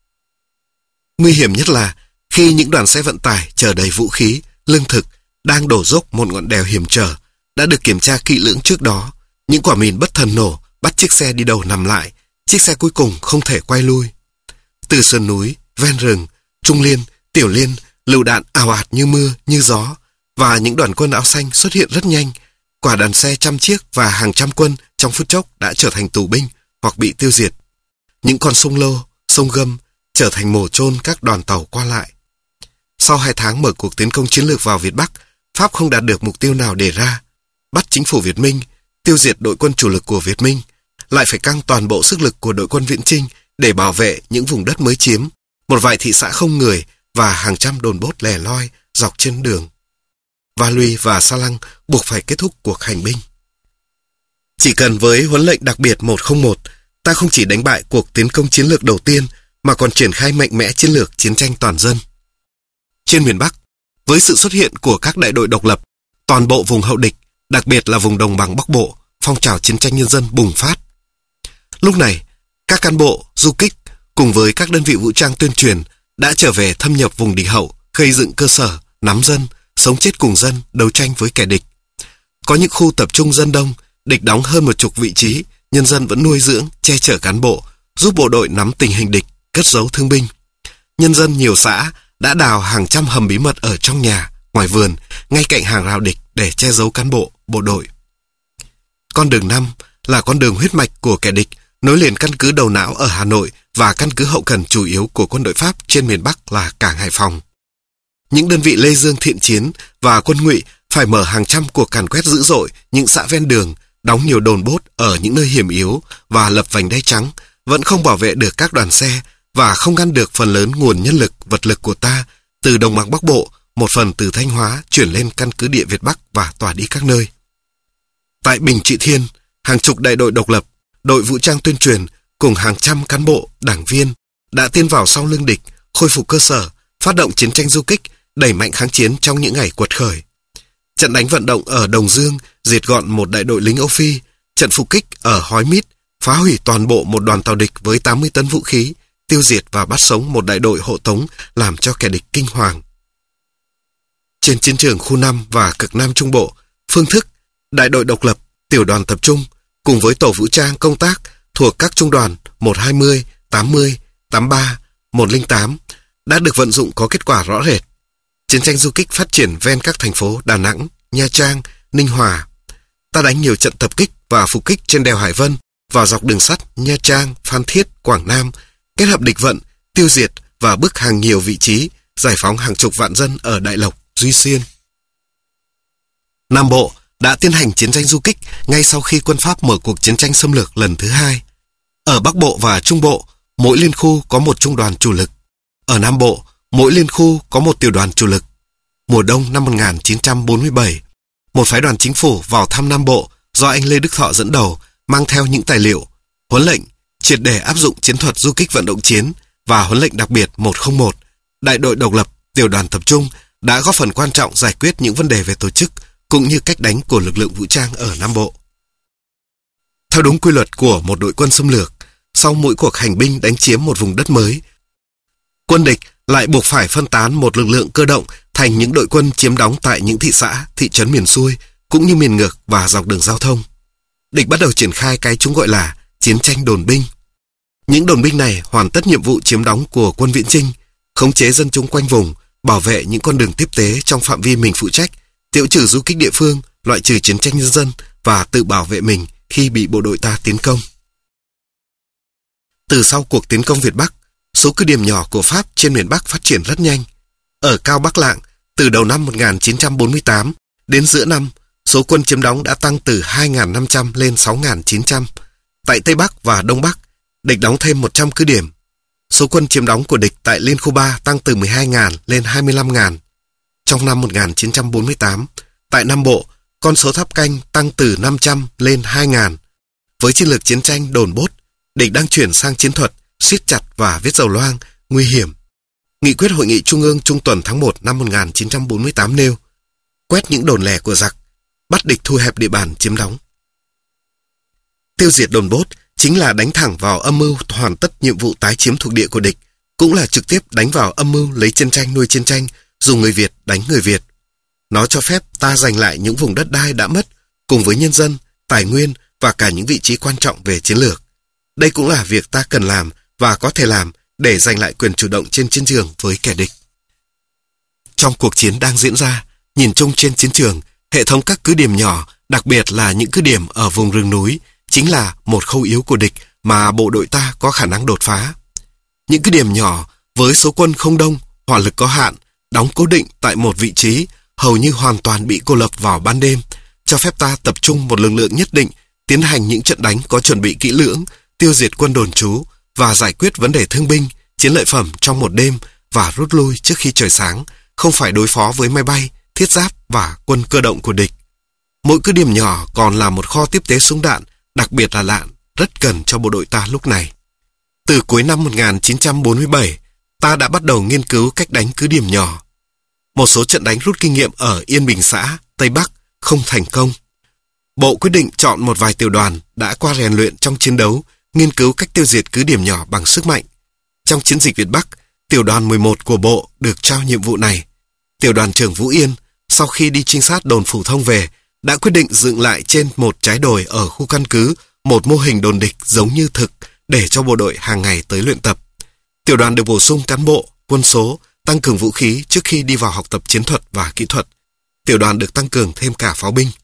Nguy hiểm nhất là khi những đoàn xe vận tải chở đầy vũ khí, lương thực đang đổ dốc một ngọn đèo hiểm trở, đã được kiểm tra kỹ lưỡng trước đó, những quả mìn bất thần nổ bắt chiếc xe đi đầu nằm lại, chiếc xe cuối cùng không thể quay lui. Từ sườn núi, ven rừng, Trung Liên, Tiểu Liên, lựu đạn ào ạt như mưa, như gió, và những đoàn quân áo xanh xuất hiện rất nhanh. quả đàn xe trăm chiếc và hàng trăm quân trong phút chốc đã trở thành tù binh hoặc bị tiêu diệt. Những con sông Lô, sông Gâm trở thành mồ chôn các đoàn tàu qua lại. Sau hai tháng mở cuộc tiến công chiến lược vào Việt Bắc, Pháp không đạt được mục tiêu nào đề ra. Bắt chính phủ Việt Minh, tiêu diệt đội quân chủ lực của Việt Minh, lại phải căng toàn bộ sức lực của đội quân Viễn Chinh để bảo vệ những vùng đất mới chiếm, một vài thị xã không người và hàng trăm đồn bốt lẻ loi dọc trên đường. Valois và Sa Lăng buộc phải kết thúc cuộc hành binh. Chỉ cần với huấn lệnh đặc biệt một không một, ta không chỉ đánh bại cuộc tiến công chiến lược đầu tiên mà còn triển khai mạnh mẽ chiến lược chiến tranh toàn dân. Trên miền Bắc, với sự xuất hiện của các đại đội độc lập, toàn bộ vùng hậu địch, đặc biệt là vùng đồng bằng Bắc Bộ, phong trào chiến tranh nhân dân bùng phát. Lúc này, các cán bộ, du kích cùng với các đơn vị vũ trang tuyên truyền đã trở về thâm nhập vùng địch hậu, gây dựng cơ sở, nắm dân, sống chết cùng dân, đấu tranh với kẻ địch. Có những khu tập trung dân đông, địch đóng hơn một chục vị trí, nhân dân vẫn nuôi dưỡng, che chở cán bộ, giúp bộ đội nắm tình hình địch, cất giấu thương binh. Nhân dân nhiều xã đã đào hàng trăm hầm bí mật ở trong nhà, ngoài vườn, ngay cạnh hàng rào địch để che giấu cán bộ, bộ đội. Con đường năm là con đường huyết mạch của kẻ địch, nối liền căn cứ đầu não ở Hà Nội và căn cứ hậu cần chủ yếu của quân đội Pháp trên miền Bắc là cảng Hải Phòng. Những đơn vị Lê Dương thiện chiến và quân Ngụy phải mở hàng trăm cuộc càn quét dữ dội những xã ven đường, đóng nhiều đồn bốt ở những nơi hiểm yếu và lập vành đai trắng, vẫn không bảo vệ được các đoàn xe và không ngăn được phần lớn nguồn nhân lực, vật lực của ta từ đồng bằng Bắc Bộ, một phần từ Thanh Hóa chuyển lên căn cứ địa Việt Bắc và tỏa đi các nơi. Tại Bình Trị Thiên, hàng chục đại đội độc lập, đội vũ trang tuyên truyền cùng hàng trăm cán bộ, đảng viên đã tiến vào sau lưng địch, khôi phục cơ sở, phát động chiến tranh du kích, đẩy mạnh kháng chiến trong những ngày quật khởi. Trận đánh vận động ở Đồng Dương diệt gọn một đại đội lính Âu Phi, trận phục kích ở Hói Mít phá hủy toàn bộ một đoàn tàu địch với tám mươi tấn vũ khí, tiêu diệt và bắt sống một đại đội hộ tống, làm cho kẻ địch kinh hoàng. Trên chiến trường khu năm và cực Nam Trung Bộ, phương thức đại đội độc lập, tiểu đoàn tập trung cùng với tổ vũ trang công tác thuộc các trung đoàn một hai mươi, tám mươi, tám mươi ba, một không tám đã được vận dụng có kết quả rõ rệt. Chiến tranh du kích phát triển ven các thành phố Đà Nẵng, Nha Trang, Ninh Hòa. Ta đánh nhiều trận tập kích và phục kích trên đèo Hải Vân và dọc đường sắt Nha Trang, Phan Thiết, Quảng Nam, kết hợp địch vận, tiêu diệt và bức hàng nhiều vị trí, giải phóng hàng chục vạn dân ở Đại Lộc, Duy Xuyên. Nam Bộ đã tiến hành chiến tranh du kích ngay sau khi quân Pháp mở cuộc chiến tranh xâm lược lần thứ hai. Ở Bắc Bộ và Trung Bộ, mỗi liên khu có một trung đoàn chủ lực. Ở Nam Bộ, mỗi liên khu có một tiểu đoàn chủ lực. Mùa đông năm một nghìn chín trăm bốn mươi bảy, một phái đoàn chính phủ vào thăm Nam Bộ do anh Lê Đức Thọ dẫn đầu, mang theo những tài liệu, huấn lệnh, triệt để áp dụng chiến thuật du kích vận động chiến và huấn lệnh đặc biệt một không một, đại đội độc lập, tiểu đoàn tập trung đã góp phần quan trọng giải quyết những vấn đề về tổ chức cũng như cách đánh của lực lượng vũ trang ở Nam Bộ. Theo đúng quy luật của một đội quân xâm lược, sau mỗi cuộc hành binh đánh chiếm một vùng đất mới, quân địch lại buộc phải phân tán một lực lượng cơ động thành những đội quân chiếm đóng tại những thị xã, thị trấn miền xuôi, cũng như miền ngược và dọc đường giao thông. Địch bắt đầu triển khai cái chúng gọi là chiến tranh đồn binh. Những đồn binh này hoàn tất nhiệm vụ chiếm đóng của quân Viễn Chinh, khống chế dân chúng quanh vùng, bảo vệ những con đường tiếp tế trong phạm vi mình phụ trách, tiêu trừ du kích địa phương, loại trừ chiến tranh nhân dân và tự bảo vệ mình khi bị bộ đội ta tiến công. Từ sau cuộc tiến công Việt Bắc, số cứ điểm nhỏ của Pháp trên miền Bắc phát triển rất nhanh. Ở Cao Bắc Lạng, từ đầu năm một nghìn chín trăm bốn mươi tám đến giữa năm, số quân chiếm đóng đã tăng từ hai nghìn năm trăm lên sáu nghìn chín trăm. Tại Tây Bắc và Đông Bắc, địch đóng thêm một trăm cứ điểm. Số quân chiếm đóng của địch tại Liên khu ba tăng từ mười hai nghìn lên hai mươi lăm nghìn. Trong năm một nghìn chín trăm bốn mươi tám, tại Nam Bộ, con số tháp canh tăng từ năm trăm lên hai nghìn. Với chiến lược chiến tranh đồn bốt, địch đang chuyển sang chiến thuật siết chặt và viết dầu loang, nguy hiểm. Nghị quyết Hội nghị Trung ương Trung tuần tháng một năm một nghìn chín trăm bốn mươi tám nêu: quét những đồn lẻ của giặc, bắt địch thu hẹp địa bàn chiếm đóng. Tiêu diệt đồn bốt chính là đánh thẳng vào âm mưu hoàn tất nhiệm vụ tái chiếm thuộc địa của địch, cũng là trực tiếp đánh vào âm mưu lấy chiến tranh nuôi chiến tranh, dùng người Việt đánh người Việt. Nó cho phép ta giành lại những vùng đất đai đã mất, cùng với nhân dân, tài nguyên và cả những vị trí quan trọng về chiến lược. Đây cũng là việc ta cần làm và có thể làm để giành lại quyền chủ động trên chiến trường với kẻ địch. Trong cuộc chiến đang diễn ra, nhìn chung trên chiến trường, hệ thống các cứ điểm nhỏ đặc biệt là những cứ điểm ở vùng rừng núi, chính là một khâu yếu của địch mà bộ đội ta có khả năng đột phá. Những cứ điểm nhỏ với số quân không đông, hỏa lực có hạn, đóng cố định tại một vị trí, hầu như hoàn toàn bị cô lập vào ban đêm, cho phép ta tập trung một lực lượng nhất định, tiến hành những trận đánh có chuẩn bị kỹ lưỡng, tiêu diệt quân đồn trú và giải quyết vấn đề thương binh, chiến lợi phẩm trong một đêm và rút lui trước khi trời sáng, không phải đối phó với máy bay, thiết giáp và quân cơ động của địch. Mỗi cứ điểm nhỏ còn là một kho tiếp tế súng đạn, đặc biệt là đạn, rất cần cho bộ đội ta lúc này. Từ cuối năm một nghìn chín trăm bốn mươi bảy, ta đã bắt đầu nghiên cứu cách đánh cứ điểm nhỏ. Một số trận đánh rút kinh nghiệm ở Yên Bình xã, Tây Bắc không thành công. Bộ quyết định chọn một vài tiểu đoàn đã qua rèn luyện trong chiến đấu, nghiên cứu cách tiêu diệt cứ điểm nhỏ bằng sức mạnh. Trong chiến dịch Việt Bắc, tiểu đoàn mười một của bộ được trao nhiệm vụ này. Tiểu đoàn trưởng Vũ Yên, sau khi đi trinh sát đồn Phủ Thông về, đã quyết định dựng lại trên một trái đồi ở khu căn cứ một mô hình đồn địch giống như thực để cho bộ đội hàng ngày tới luyện tập. Tiểu đoàn được bổ sung cán bộ, quân số, tăng cường vũ khí trước khi đi vào học tập chiến thuật và kỹ thuật. Tiểu đoàn được tăng cường thêm cả pháo binh.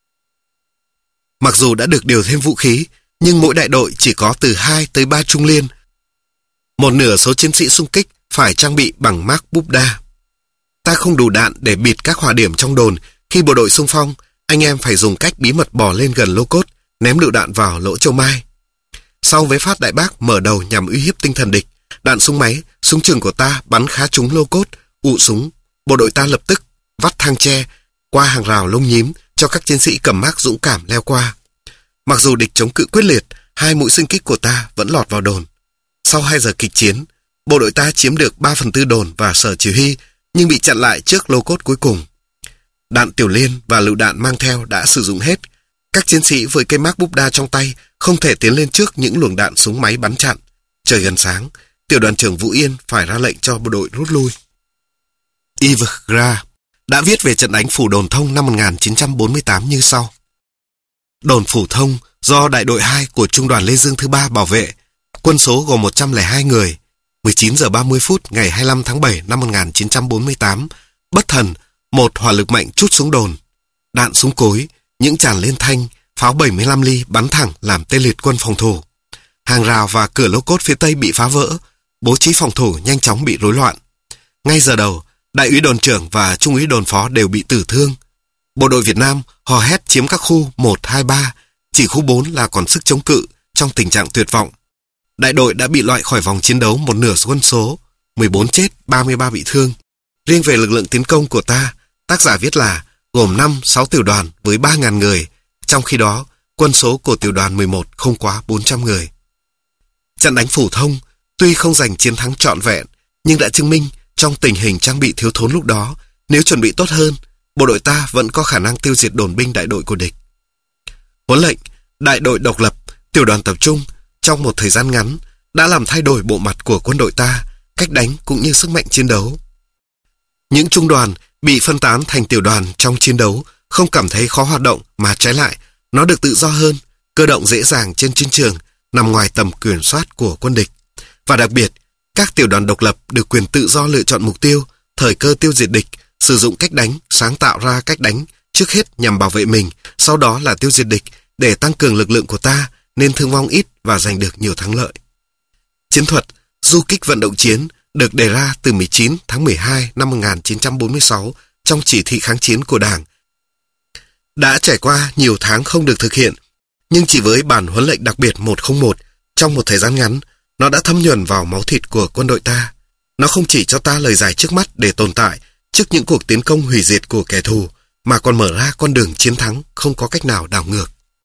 Mặc dù đã được điều thêm vũ khí, nhưng mỗi đại đội chỉ có từ hai tới ba trung liên. Một nửa số chiến sĩ xung kích phải trang bị bằng Mark Buda. Ta không đủ đạn để bịt các hỏa điểm trong đồn. Khi bộ đội xung phong, anh em phải dùng cách bí mật bò lên gần lô cốt, ném lựu đạn vào lỗ châu mai. Sau với phát đại bác mở đầu nhằm uy hiếp tinh thần địch, đạn súng máy, súng trường của ta bắn khá trúng lô cốt, ụ súng. Bộ đội ta lập tức vắt thang tre qua hàng rào lông nhím cho các chiến sĩ cầm mác dũng cảm leo qua. Mặc dù địch chống cự quyết liệt, hai mũi xung kích của ta vẫn lọt vào đồn. Sau hai giờ kịch chiến, bộ đội ta chiếm được ba phần tư đồn và sở chỉ huy, nhưng bị chặn lại trước lô cốt cuối cùng. Đạn tiểu liên và lựu đạn mang theo đã sử dụng hết. Các chiến sĩ với cây Mark Buda trong tay không thể tiến lên trước những luồng đạn súng máy bắn chặn. Trời gần sáng, tiểu đoàn trưởng Vũ Yên phải ra lệnh cho bộ đội rút lui. Yves Gras đã viết về trận đánh Phủ Đồn Thông năm một nghìn chín trăm bốn mươi tám như sau. Đồn Phủ Thông do đại đội hai của Trung đoàn Lê Dương thứ ba bảo vệ, quân số gồm một trăm lẻ hai người. mười chín giờ ba mươi phút ngày hai mươi lăm tháng bảy năm một nghìn chín trăm bốn mươi tám, bất thần, một hỏa lực mạnh trút xuống đồn. Đạn súng cối, những tràn lên thanh, pháo bảy mươi lăm ly bắn thẳng làm tê liệt quân phòng thủ. Hàng rào và cửa lô cốt phía tây bị phá vỡ, bố trí phòng thủ nhanh chóng bị rối loạn. Ngay giờ đầu, đại úy đồn trưởng và trung úy đồn phó đều bị tử thương. Bộ đội Việt Nam hò hét chiếm các khu một, hai, ba, chỉ khu bốn là còn sức chống cự trong tình trạng tuyệt vọng. Đại đội đã bị loại khỏi vòng chiến đấu một nửa quân số, mười bốn chết, ba mươi ba bị thương. Riêng về lực lượng tiến công của ta, tác giả viết là gồm năm, sáu tiểu đoàn với ba nghìn người, trong khi đó quân số của tiểu đoàn mười một không quá bốn trăm người. Trận đánh Phủ Thông tuy không giành chiến thắng trọn vẹn, nhưng đã chứng minh trong tình hình trang bị thiếu thốn lúc đó, nếu chuẩn bị tốt hơn, bộ đội ta vẫn có khả năng tiêu diệt đồn binh đại đội của địch. Huấn lệnh, đại đội độc lập, tiểu đoàn tập trung trong một thời gian ngắn đã làm thay đổi bộ mặt của quân đội ta, cách đánh cũng như sức mạnh chiến đấu. Những trung đoàn bị phân tán thành tiểu đoàn trong chiến đấu không cảm thấy khó hoạt động, mà trái lại, nó được tự do hơn, cơ động dễ dàng trên chiến trường, nằm ngoài tầm kiểm soát của quân địch. Và đặc biệt, các tiểu đoàn độc lập được quyền tự do lựa chọn mục tiêu, thời cơ tiêu diệt địch, sử dụng cách đánh, sáng tạo ra cách đánh, trước hết nhằm bảo vệ mình, sau đó là tiêu diệt địch để tăng cường lực lượng của ta, nên thương vong ít và giành được nhiều thắng lợi. Chiến thuật du kích vận động chiến được đề ra từ mười chín tháng mười hai năm một nghìn chín trăm bốn mươi sáu trong chỉ thị kháng chiến của Đảng. Đã trải qua nhiều tháng không được thực hiện, nhưng chỉ với bản huấn lệnh đặc biệt một không một, trong một thời gian ngắn, nó đã thấm nhuần vào máu thịt của quân đội ta. Nó không chỉ cho ta lời giải trước mắt để tồn tại trước những cuộc tiến công hủy diệt của kẻ thù, mà còn mở ra con đường chiến thắng không có cách nào đảo ngược.